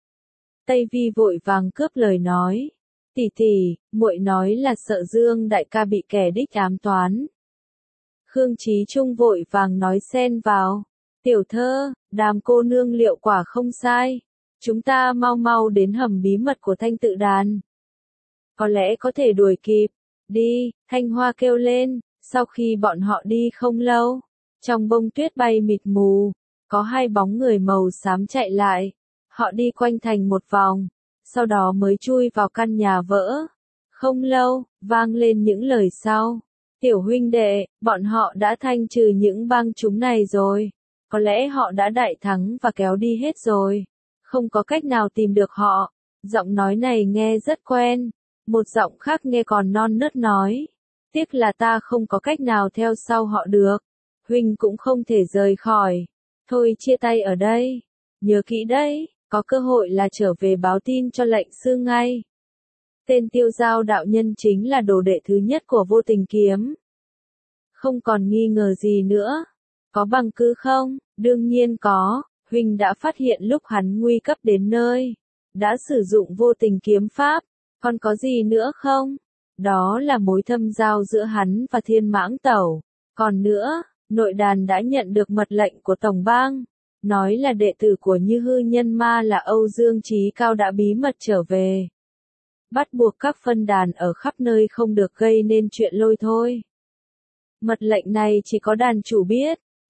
Tây Vi vội vàng cướp lời nói. Tỷ tỷ, muội nói là sợ Dương đại ca bị kẻ đích ám toán. Khương Chí Trung vội vàng nói xen vào. Tiểu thơ, Đàm cô nương liệu quả không sai. Chúng ta mau mau đến hầm bí mật của Thanh Tự Đàn. Có lẽ có thể đuổi kịp. Đi, Thanh Hoa kêu lên. Sau khi bọn họ đi không lâu, trong bông tuyết bay mịt mù, có hai bóng người màu xám chạy lại. Họ đi quanh thành một vòng, sau đó mới chui vào căn nhà vỡ. Không lâu, vang lên những lời sau. Tiểu huynh đệ, bọn họ đã thanh trừ những bang chúng này rồi. Có lẽ họ đã đại thắng và kéo đi hết rồi. Không có cách nào tìm được họ. Giọng nói này nghe rất quen. Một giọng khác nghe còn non nớt nói. Tiếc là ta không có cách nào theo sau họ được. Huynh cũng không thể rời khỏi. Thôi chia tay ở đây. Nhớ kỹ đấy, có cơ hội là trở về báo tin cho lệnh sư ngay. Tên Tiêu Giao đạo nhân chính là đồ đệ thứ nhất của Vô Tình Kiếm. Không còn nghi ngờ gì nữa. Có bằng cứ không? Đương nhiên có. Huynh đã phát hiện lúc hắn nguy cấp đến nơi. Đã sử dụng Vô Tình Kiếm pháp. Còn có gì nữa không? Đó là mối thâm giao giữa hắn và Thiên Mãng Tẩu. Còn nữa, nội đàn đã nhận được mật lệnh của Tổng bang. Nói là đệ tử của Như Hư Nhân Ma là Âu Dương Chí Cao đã bí mật trở về. Bắt buộc các phân đàn ở khắp nơi không được gây nên chuyện lôi thôi. Mật lệnh này chỉ có đàn chủ biết.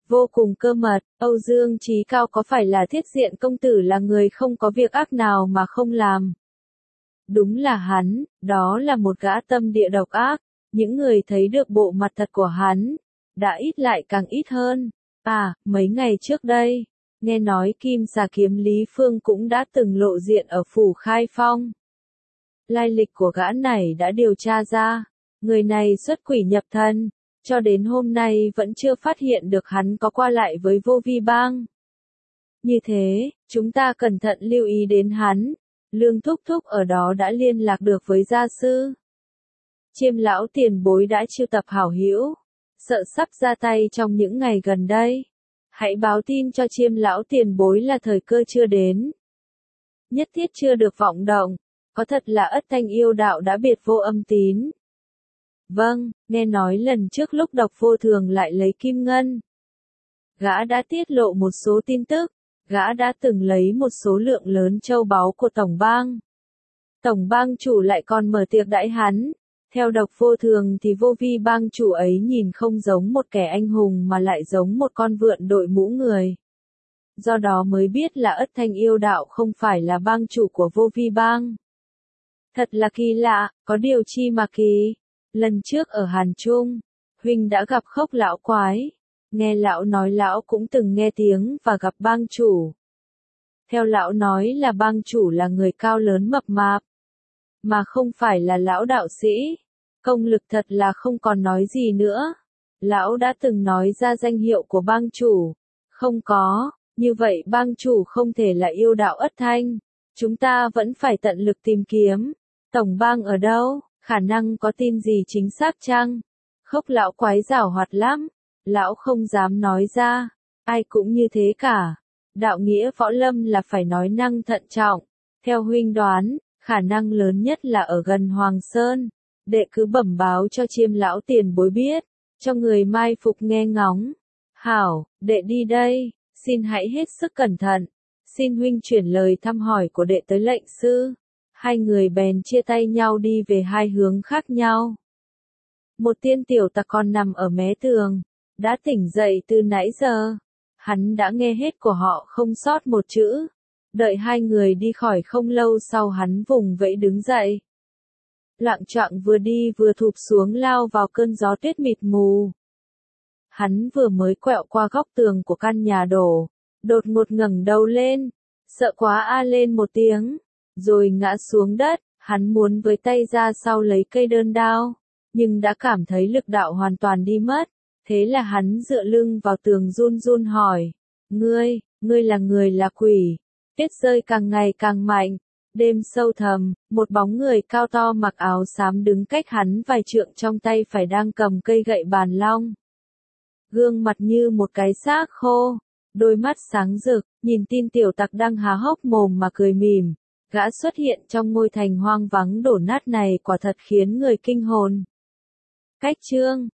vô cùng cơ mật. Âu Dương Chí Cao có phải là thiết diện công tử là người không có việc ác nào mà không làm? Đúng là hắn, đó là một gã tâm địa độc ác. Những người thấy được bộ mặt thật của hắn, đã ít lại càng ít hơn. À, mấy ngày trước đây, nghe nói Kim Xà Kiếm Lý Phương cũng đã từng lộ diện ở phủ Khai Phong. Lai lịch của gã này đã điều tra ra, người này xuất quỷ nhập thần, cho đến hôm nay vẫn chưa phát hiện được hắn có qua lại với Vô Vi Bang. Như thế, chúng ta cẩn thận lưu ý đến hắn. Lương Thúc Thúc ở đó đã liên lạc được với gia sư. Chiêm lão tiền bối đã chiêu tập hảo hữu, sợ sắp ra tay trong những ngày gần đây. Hãy báo tin cho Chiêm lão tiền bối là thời cơ chưa đến. Nhất thiết chưa được vọng động, có thật là Ất Thanh yêu đạo đã biệt vô âm tín. Vâng, nghe nói lần trước lúc Độc Vô Thường lại lấy kim ngân. Gã đã tiết lộ một số tin tức, gã đã từng lấy một số lượng lớn châu báu của Tổng bang. Tổng bang chủ lại còn mở tiệc đãi hắn. Theo Độc Vô Thường thì Vô Vi bang chủ ấy nhìn không giống một kẻ anh hùng mà lại giống một con vượn đội mũ người. Do đó mới biết là Ất Thanh yêu đạo không phải là bang chủ của Vô Vi bang. Thật là kỳ lạ, có điều chi mà kỳ. Lần trước ở Hàn Trung, Huynh đã gặp Khốc lão quái. Nghe lão nói lão cũng từng nghe tiếng và gặp bang chủ. Theo lão nói là bang chủ là người cao lớn mập mạp, mà không phải là lão đạo sĩ. Công lực thật là không còn nói gì nữa. Lão đã từng nói ra danh hiệu của bang chủ. Không có, như vậy bang chủ không thể là yêu đạo Ất Thanh. Chúng ta vẫn phải tận lực tìm kiếm. Tổng bang ở đâu? Khả năng có tin gì chính xác chăng? Khốc lão quái giảo hoạt lắm. Lão không dám nói ra. Ai cũng như thế cả. Đạo nghĩa võ lâm là phải nói năng thận trọng. Theo huynh đoán, khả năng lớn nhất là ở gần Hoàng Sơn. Đệ cứ bẩm báo cho Chiêm lão tiền bối biết. Cho người mai phục nghe ngóng. Hảo, đệ đi đây. Xin hãy hết sức cẩn thận. Xin huynh chuyển lời thăm hỏi của đệ tới lệnh sư. Hai người bèn chia tay nhau đi về hai hướng khác nhau. Một tiên tiểu tặc còn nằm ở mé tường, đã tỉnh dậy từ nãy giờ. Hắn đã nghe hết của họ không sót một chữ. Đợi hai người đi khỏi không lâu sau hắn vùng vẫy đứng dậy. Loạng choạng vừa đi vừa thụp xuống lao vào cơn gió tuyết mịt mù. Hắn vừa mới quẹo qua góc tường của căn nhà đổ, đột ngột ngẩng đầu lên, sợ quá a lên một tiếng, rồi ngã xuống đất. Hắn muốn với tay ra sau lấy cây đơn đao, nhưng đã cảm thấy lực đạo hoàn toàn đi mất. Thế là hắn dựa lưng vào tường run run hỏi, ngươi, ngươi là người là quỷ? Tuyết rơi càng ngày càng mạnh, đêm sâu thầm, một bóng người cao to mặc áo xám đứng cách hắn vài trượng, trong tay phải đang cầm cây gậy bàn long. Gương mặt như một cái xác khô, đôi mắt sáng rực, nhìn tin tiểu tặc đang há hốc mồm mà cười mỉm. Gã xuất hiện trong ngôi thành hoang vắng đổ nát này quả thật khiến người kinh hồn. Cách chương